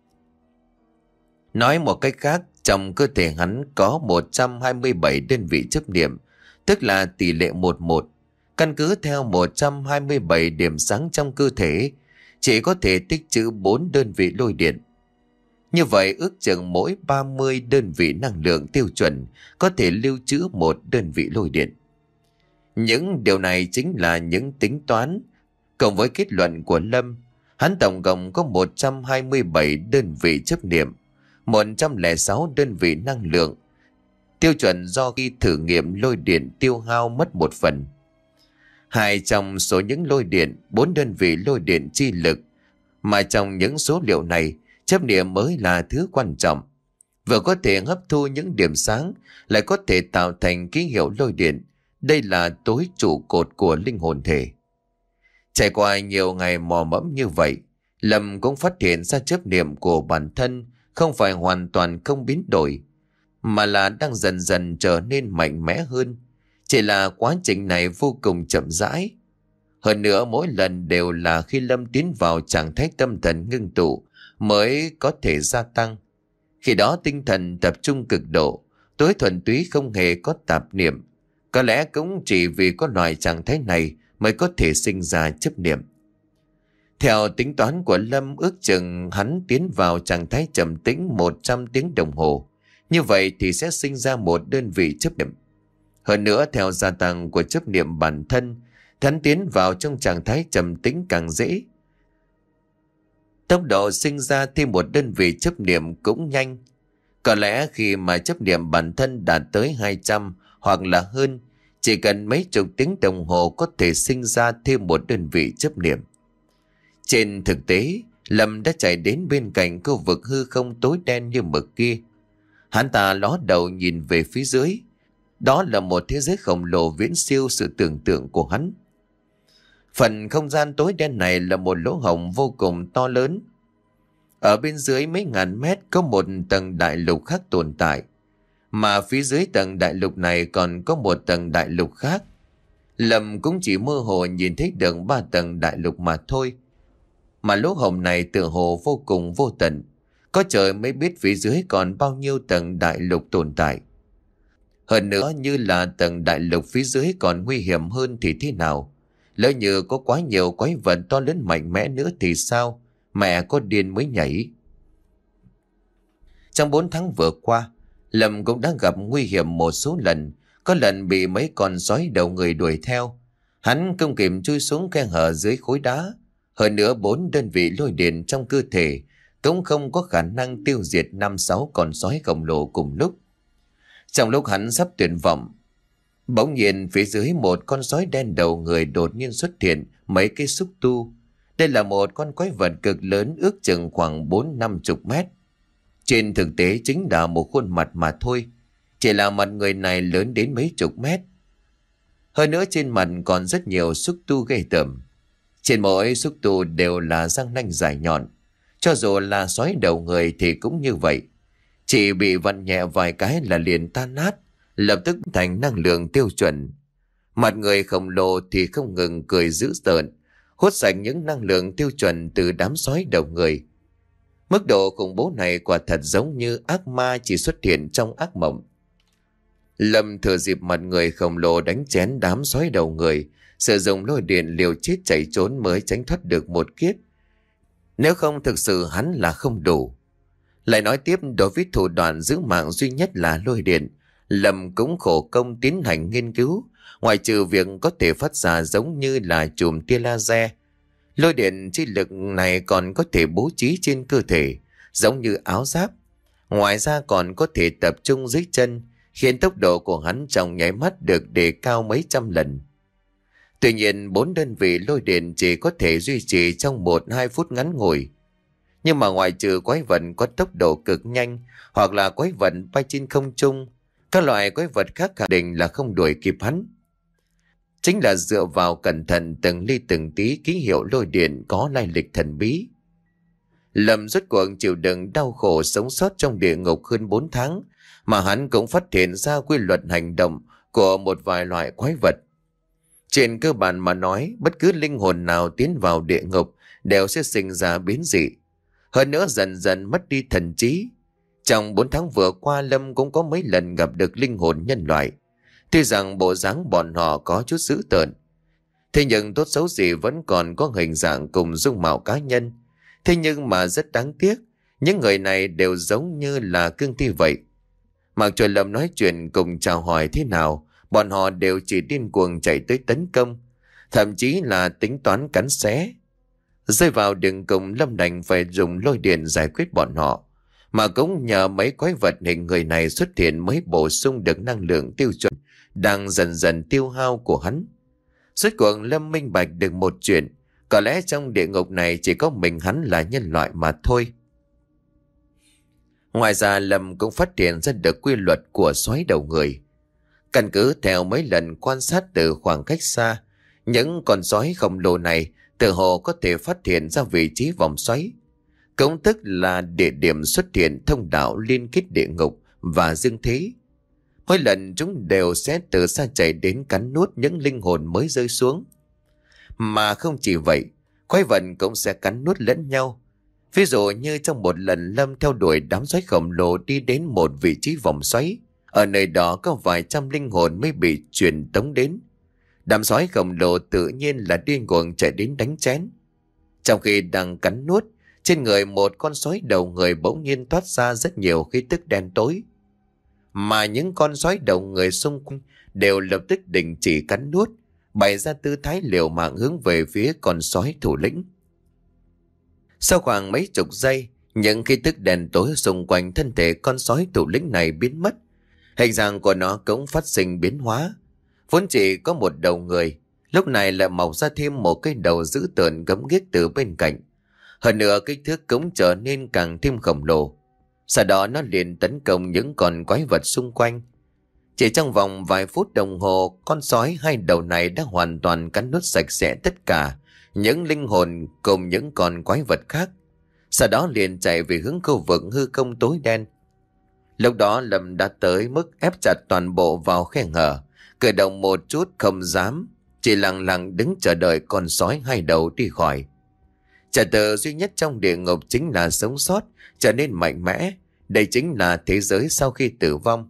Nói một cách khác, trong cơ thể hắn có một trăm hai mươi bảy đơn vị chấp niệm, tức là tỷ lệ một một. Căn cứ theo một trăm hai mươi bảy điểm sáng trong cơ thể, chỉ có thể tích trữ bốn đơn vị lôi điện. Như vậy ước chừng mỗi ba mươi đơn vị năng lượng tiêu chuẩn có thể lưu trữ một đơn vị lôi điện. Những điều này chính là những tính toán. Cộng với kết luận của Lâm, hắn tổng cộng có một trăm hai mươi bảy đơn vị chấp niệm, một trăm lẻ sáu đơn vị năng lượng tiêu chuẩn do khi thử nghiệm lôi điện tiêu hao mất một phần. Hai trong số những lôi điện, bốn đơn vị lôi điện chi lực, mà trong những số liệu này, chấp niệm mới là thứ quan trọng. Vừa có thể hấp thu những điểm sáng, lại có thể tạo thành ký hiệu lôi điện. Đây là tối trụ cột của linh hồn thể. Trải qua nhiều ngày mò mẫm như vậy, Lâm cũng phát hiện ra chấp niệm của bản thân không phải hoàn toàn không biến đổi, mà là đang dần dần trở nên mạnh mẽ hơn. Chỉ là quá trình này vô cùng chậm rãi. Hơn nữa mỗi lần đều là khi Lâm tiến vào trạng thái tâm thần ngưng tụ mới có thể gia tăng. Khi đó tinh thần tập trung cực độ, tối thuần túy không hề có tạp niệm. Có lẽ cũng chỉ vì có loại trạng thái này mới có thể sinh ra chấp niệm. Theo tính toán của Lâm, ước chừng hắn tiến vào trạng thái trầm tĩnh một trăm tiếng đồng hồ. Như vậy thì sẽ sinh ra một đơn vị chấp niệm. Hơn nữa, theo gia tăng của chấp niệm bản thân, hắn tiến vào trong trạng thái trầm tĩnh càng dễ. Tốc độ sinh ra thêm một đơn vị chấp niệm cũng nhanh. Có lẽ khi mà chấp niệm bản thân đạt tới hai trăm hoặc là hơn, chỉ cần mấy chục tiếng đồng hồ có thể sinh ra thêm một đơn vị chấp niệm. Trên thực tế, Lâm đã chạy đến bên cạnh khu vực hư không tối đen như mực kia. Hắn ta ló đầu nhìn về phía dưới. Đó là một thế giới khổng lồ viễn siêu sự tưởng tượng của hắn. Phần không gian tối đen này là một lỗ hổng vô cùng to lớn. Ở bên dưới mấy ngàn mét có một tầng đại lục khác tồn tại. Mà phía dưới tầng đại lục này còn có một tầng đại lục khác. Lâm cũng chỉ mơ hồ nhìn thấy được ba tầng đại lục mà thôi. Mà lỗ hổng này tựa hồ vô cùng vô tận. Có trời mới biết phía dưới còn bao nhiêu tầng đại lục tồn tại. Hơn nữa, như là tầng đại lục phía dưới còn nguy hiểm hơn thì thế nào? Lỡ như có quá nhiều quái vật to lớn mạnh mẽ nữa thì sao? Mẹ có điên mới nhảy. Trong bốn tháng vừa qua, Lâm cũng đã gặp nguy hiểm một số lần. Có lần bị mấy con sói đầu người đuổi theo. Hắn không kịp chui xuống khe hở dưới khối đá. Hơn nữa bốn đơn vị lôi điện trong cơ thể cũng không có khả năng tiêu diệt năm sáu con sói khổng lồ cùng lúc. Trong lúc hắn sắp tuyệt vọng, bỗng nhiên phía dưới một con sói đen đầu người đột nhiên xuất hiện mấy cây xúc tu. Đây là một con quái vật cực lớn, ước chừng khoảng bốn năm chục mét. Trên thực tế chính là một khuôn mặt mà thôi. Chỉ là mặt người này lớn đến mấy chục mét. Hơn nữa trên mặt còn rất nhiều xúc tu ghê tởm. Trên mỗi xúc tu đều là răng nanh dài nhọn. Cho dù là sói đầu người thì cũng như vậy. Chỉ bị vặn nhẹ vài cái là liền tan nát, lập tức thành năng lượng tiêu chuẩn. Mặt người khổng lồ thì không ngừng cười dữ tợn, hút sạch những năng lượng tiêu chuẩn từ đám sói đầu người. Mức độ khủng bố này quả thật giống như ác ma chỉ xuất hiện trong ác mộng. Lâm thừa dịp mặt người khổng lồ đánh chén đám sói đầu người, sử dụng lôi điện liều chết chạy trốn mới tránh thoát được một kiếp. Nếu không thực sự hắn là không đủ. Lại nói tiếp, đối với thủ đoạn giữ mạng duy nhất là lôi điện, Lâm cũng khổ công tiến hành nghiên cứu. Ngoài trừ việc có thể phát ra giống như là chùm tia laser, lôi điện chi lực này còn có thể bố trí trên cơ thể, giống như áo giáp. Ngoài ra còn có thể tập trung dưới chân, khiến tốc độ của hắn trong nháy mắt được đề cao mấy trăm lần. Tuy nhiên, bốn đơn vị lôi điện chỉ có thể duy trì trong một hai phút ngắn ngủi. Nhưng mà ngoài trừ quái vật có tốc độ cực nhanh hoặc là quái vật bay trên không trung, các loại quái vật khác khẳng định là không đuổi kịp hắn. Chính là dựa vào cẩn thận từng ly từng tí ký hiệu lôi điện có lai lịch thần bí. Lâm rốt cuộc chịu đựng đau khổ sống sót trong địa ngục hơn bốn tháng, mà hắn cũng phát hiện ra quy luật hành động của một vài loại quái vật. Trên cơ bản mà nói, bất cứ linh hồn nào tiến vào địa ngục đều sẽ sinh ra biến dị. Hơn nữa dần dần mất đi thần trí. Trong bốn tháng vừa qua, Lâm cũng có mấy lần gặp được linh hồn nhân loại. Tuy rằng bộ dáng bọn họ có chút dữ tợn, thế nhưng tốt xấu gì vẫn còn có hình dạng cùng dung mạo cá nhân. Thế nhưng mà rất đáng tiếc, những người này đều giống như là cương thi vậy. Mặc cho Lâm nói chuyện cùng chào hỏi thế nào, bọn họ đều chỉ điên cuồng chạy tới tấn công, thậm chí là tính toán cắn xé. Rơi vào đường cùng, Lâm đành phải dùng lôi điện giải quyết bọn họ. Mà cũng nhờ mấy quái vật hình người này xuất hiện mới bổ sung được năng lượng tiêu chuẩn đang dần dần tiêu hao của hắn. Rốt cuộc Lâm minh bạch được một chuyện, có lẽ trong địa ngục này chỉ có mình hắn là nhân loại mà thôi. Ngoài ra Lâm cũng phát hiện ra được quy luật của sói đầu người. Căn cứ theo mấy lần quan sát từ khoảng cách xa, những con sói khổng lồ này tự hồ có thể phát hiện ra vị trí vòng xoáy, cũng tức là địa điểm xuất hiện thông đạo liên kết địa ngục và dương thế. Mỗi lần chúng đều sẽ từ xa chạy đến cắn nuốt những linh hồn mới rơi xuống. Mà không chỉ vậy, quái vật cũng sẽ cắn nuốt lẫn nhau. Ví dụ như trong một lần Lâm theo đuổi đám sói khổng lồ đi đến một vị trí vòng xoáy, Ở nơi đó có vài trăm linh hồn mới bị truyền tống đến. Đám sói khổng lồ tự nhiên là điên cuồng chạy đến đánh chén. Trong khi đang cắn nuốt, trên người một con sói đầu người bỗng nhiên toát ra rất nhiều khí tức đen tối. Mà những con sói đầu người xung quanh đều lập tức đình chỉ cắn nuốt, bày ra tư thái liều mạng hướng về phía con sói thủ lĩnh. Sau khoảng mấy chục giây, những khí tức đen tối xung quanh thân thể con sói thủ lĩnh này biến mất. Hình dạng của nó cũng phát sinh biến hóa. Vốn chỉ có một đầu người, lúc này lại mọc ra thêm một cái đầu dữ tợn gấm ghiếc từ bên cạnh. Hơn nữa kích thước cũng trở nên càng thêm khổng lồ. Sau đó nó liền tấn công những con quái vật xung quanh. Chỉ trong vòng vài phút đồng hồ, con sói hai đầu này đã hoàn toàn cắn nuốt sạch sẽ tất cả những linh hồn cùng những con quái vật khác. Sau đó liền chạy về hướng khu vực hư không tối đen. Lúc đó Lâm đã tới mức ép chặt toàn bộ vào khe hở, cử động một chút không dám, chỉ lặng lặng đứng chờ đợi con sói hai đầu đi khỏi. Trả tờ duy nhất trong địa ngục chính là sống sót, trở nên mạnh mẽ. Đây chính là thế giới sau khi tử vong.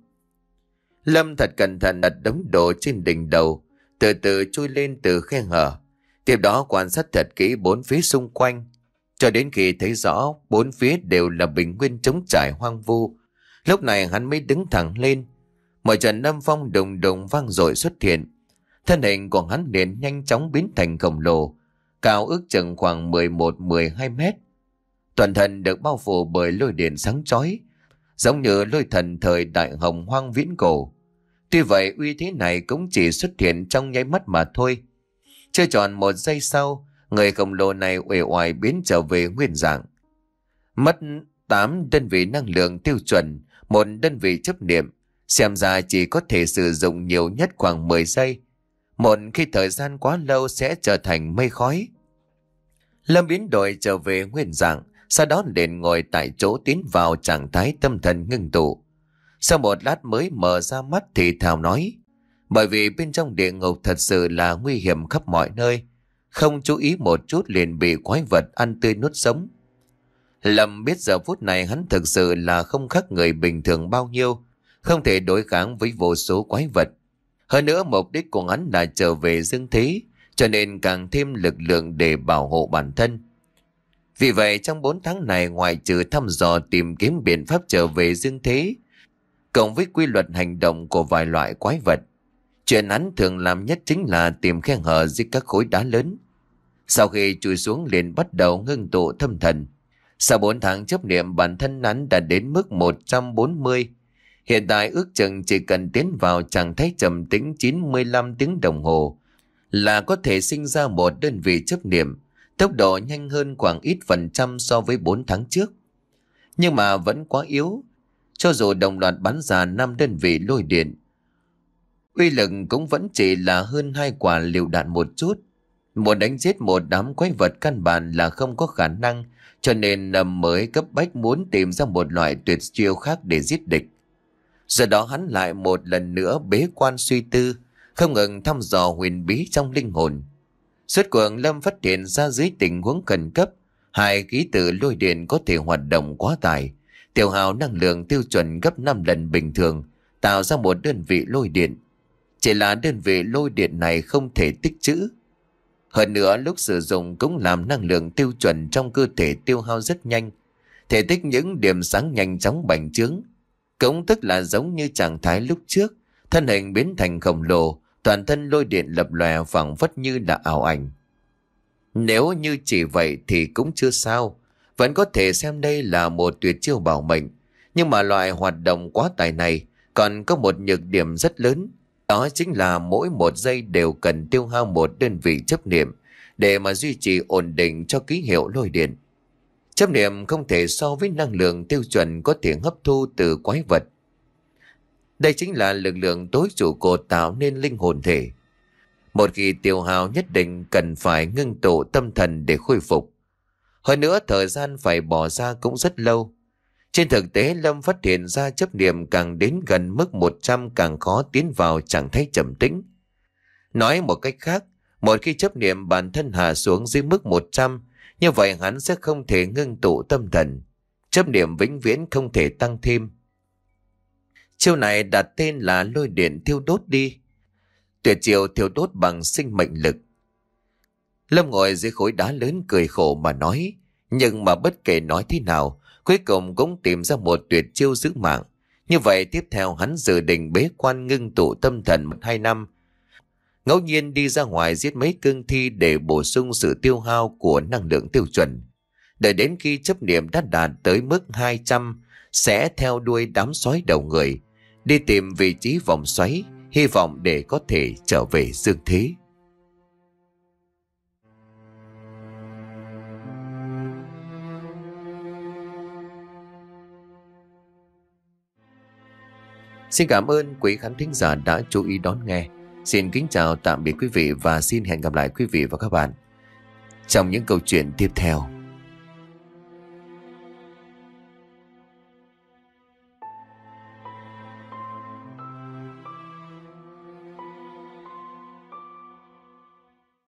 Lâm thật cẩn thận đặt đống đồ trên đỉnh đầu, từ từ chui lên từ khe hở. Tiếp đó quan sát thật kỹ bốn phía xung quanh, cho đến khi thấy rõ bốn phía đều là bình nguyên trống trải hoang vu. Lúc này hắn mới đứng thẳng lên. Một trận âm phong đùng đùng vang dội xuất hiện. Thân hình của hắn liền nhanh chóng biến thành khổng lồ, cao ước chừng khoảng mười một mười hai mét. Toàn thân được bao phủ bởi lôi điện sáng chói, giống như lôi thần thời đại hồng hoang viễn cổ. Tuy vậy uy thế này cũng chỉ xuất hiện trong nháy mắt mà thôi. Chưa tròn một giây sau, người khổng lồ này uể oải biến trở về nguyên dạng. Mất tám đơn vị năng lượng tiêu chuẩn, một đơn vị chấp niệm, xem ra chỉ có thể sử dụng nhiều nhất khoảng mười giây. Một khi thời gian quá lâu sẽ trở thành mây khói. Lâm biến đổi trở về nguyên dạng, sau đó liền ngồi tại chỗ tiến vào trạng thái tâm thần ngưng tụ. Sau một lát mới mở ra mắt thì thào nói, bởi vì bên trong địa ngục thật sự là nguy hiểm khắp mọi nơi, không chú ý một chút liền bị quái vật ăn tươi nuốt sống. Lâm biết giờ phút này hắn thực sự là không khác người bình thường bao nhiêu, không thể đối kháng với vô số quái vật. Hơn nữa mục đích của hắn là trở về dương thế, cho nên càng thêm lực lượng để bảo hộ bản thân. Vì vậy trong bốn tháng này, ngoài trừ thăm dò tìm kiếm biện pháp trở về dương thế, cộng với quy luật hành động của vài loại quái vật, chuyện hắn thường làm nhất chính là tìm khe hở dưới các khối đá lớn. Sau khi chui xuống liền bắt đầu ngưng tụ thâm thần. Sau bốn tháng chấp niệm, bản thân hắn đã đến mức một trăm bốn mươi. Hiện tại ước chừng chỉ cần tiến vào trạng thái trầm tĩnh chín mươi lăm tiếng đồng hồ là có thể sinh ra một đơn vị chấp niệm, tốc độ nhanh hơn khoảng ít phần trăm so với bốn tháng trước. Nhưng mà vẫn quá yếu, cho dù đồng loạt bắn ra năm đơn vị lôi điện, uy lực cũng vẫn chỉ là hơn hai quả lựu đạn một chút. Muốn đánh giết một đám quái vật căn bản là không có khả năng, cho nên Lâm mới cấp bách muốn tìm ra một loại tuyệt chiêu khác để giết địch. Giờ đó hắn lại một lần nữa bế quan suy tư, không ngừng thăm dò huyền bí trong linh hồn. Suốt cuộc Lâm phát hiện ra dưới tình huống khẩn cấp, hai ký tự lôi điện có thể hoạt động quá tải, tiêu hao năng lượng tiêu chuẩn gấp năm lần bình thường, tạo ra một đơn vị lôi điện. Chỉ là đơn vị lôi điện này không thể tích trữ. Hơn nữa lúc sử dụng cũng làm năng lượng tiêu chuẩn trong cơ thể tiêu hao rất nhanh. Thể tích những điểm sáng nhanh chóng bành trướng. Cũng tức là giống như trạng thái lúc trước, thân hình biến thành khổng lồ, toàn thân lôi điện lập lòe phảng phất như là ảo ảnh. Nếu như chỉ vậy thì cũng chưa sao, vẫn có thể xem đây là một tuyệt chiêu bảo mệnh. Nhưng mà loại hoạt động quá tải này còn có một nhược điểm rất lớn. Đó chính là mỗi một giây đều cần tiêu hao một đơn vị chấp niệm để mà duy trì ổn định cho ký hiệu lôi điện. Chấp niệm không thể so với năng lượng tiêu chuẩn có thể hấp thu từ quái vật. Đây chính là lực lượng tối trụ cột tạo nên linh hồn thể. Một khi tiêu hao nhất định cần phải ngưng tụ tâm thần để khôi phục. Hơn nữa thời gian phải bỏ ra cũng rất lâu. Trên thực tế Lâm phát hiện ra chấp niệm càng đến gần mức một trăm càng khó tiến vào trạng thái trầm tĩnh. Nói một cách khác, một khi chấp niệm bản thân hạ xuống dưới mức một trăm, như vậy hắn sẽ không thể ngưng tụ tâm thần. Chấp niệm vĩnh viễn không thể tăng thêm. Chiêu này đặt tên là lôi điện thiêu đốt đi. Tuyệt chiêu thiêu đốt bằng sinh mệnh lực. Lâm ngồi dưới khối đá lớn cười khổ mà nói. Nhưng mà bất kể nói thế nào, cuối cùng cũng tìm ra một tuyệt chiêu giữ mạng. Như vậy tiếp theo hắn dự định bế quan ngưng tụ tâm thần một hai năm. Ngẫu nhiên đi ra ngoài giết mấy cương thi để bổ sung sự tiêu hao của năng lượng tiêu chuẩn. Đợi đến khi chấp niệm đã đạt tới mức hai trăm, sẽ theo đuôi đám sói đầu người, đi tìm vị trí vòng xoáy, hy vọng để có thể trở về dương thế. Xin cảm ơn quý khán thính giả đã chú ý đón nghe. Xin kính chào tạm biệt quý vị và xin hẹn gặp lại quý vị và các bạn trong những câu chuyện tiếp theo.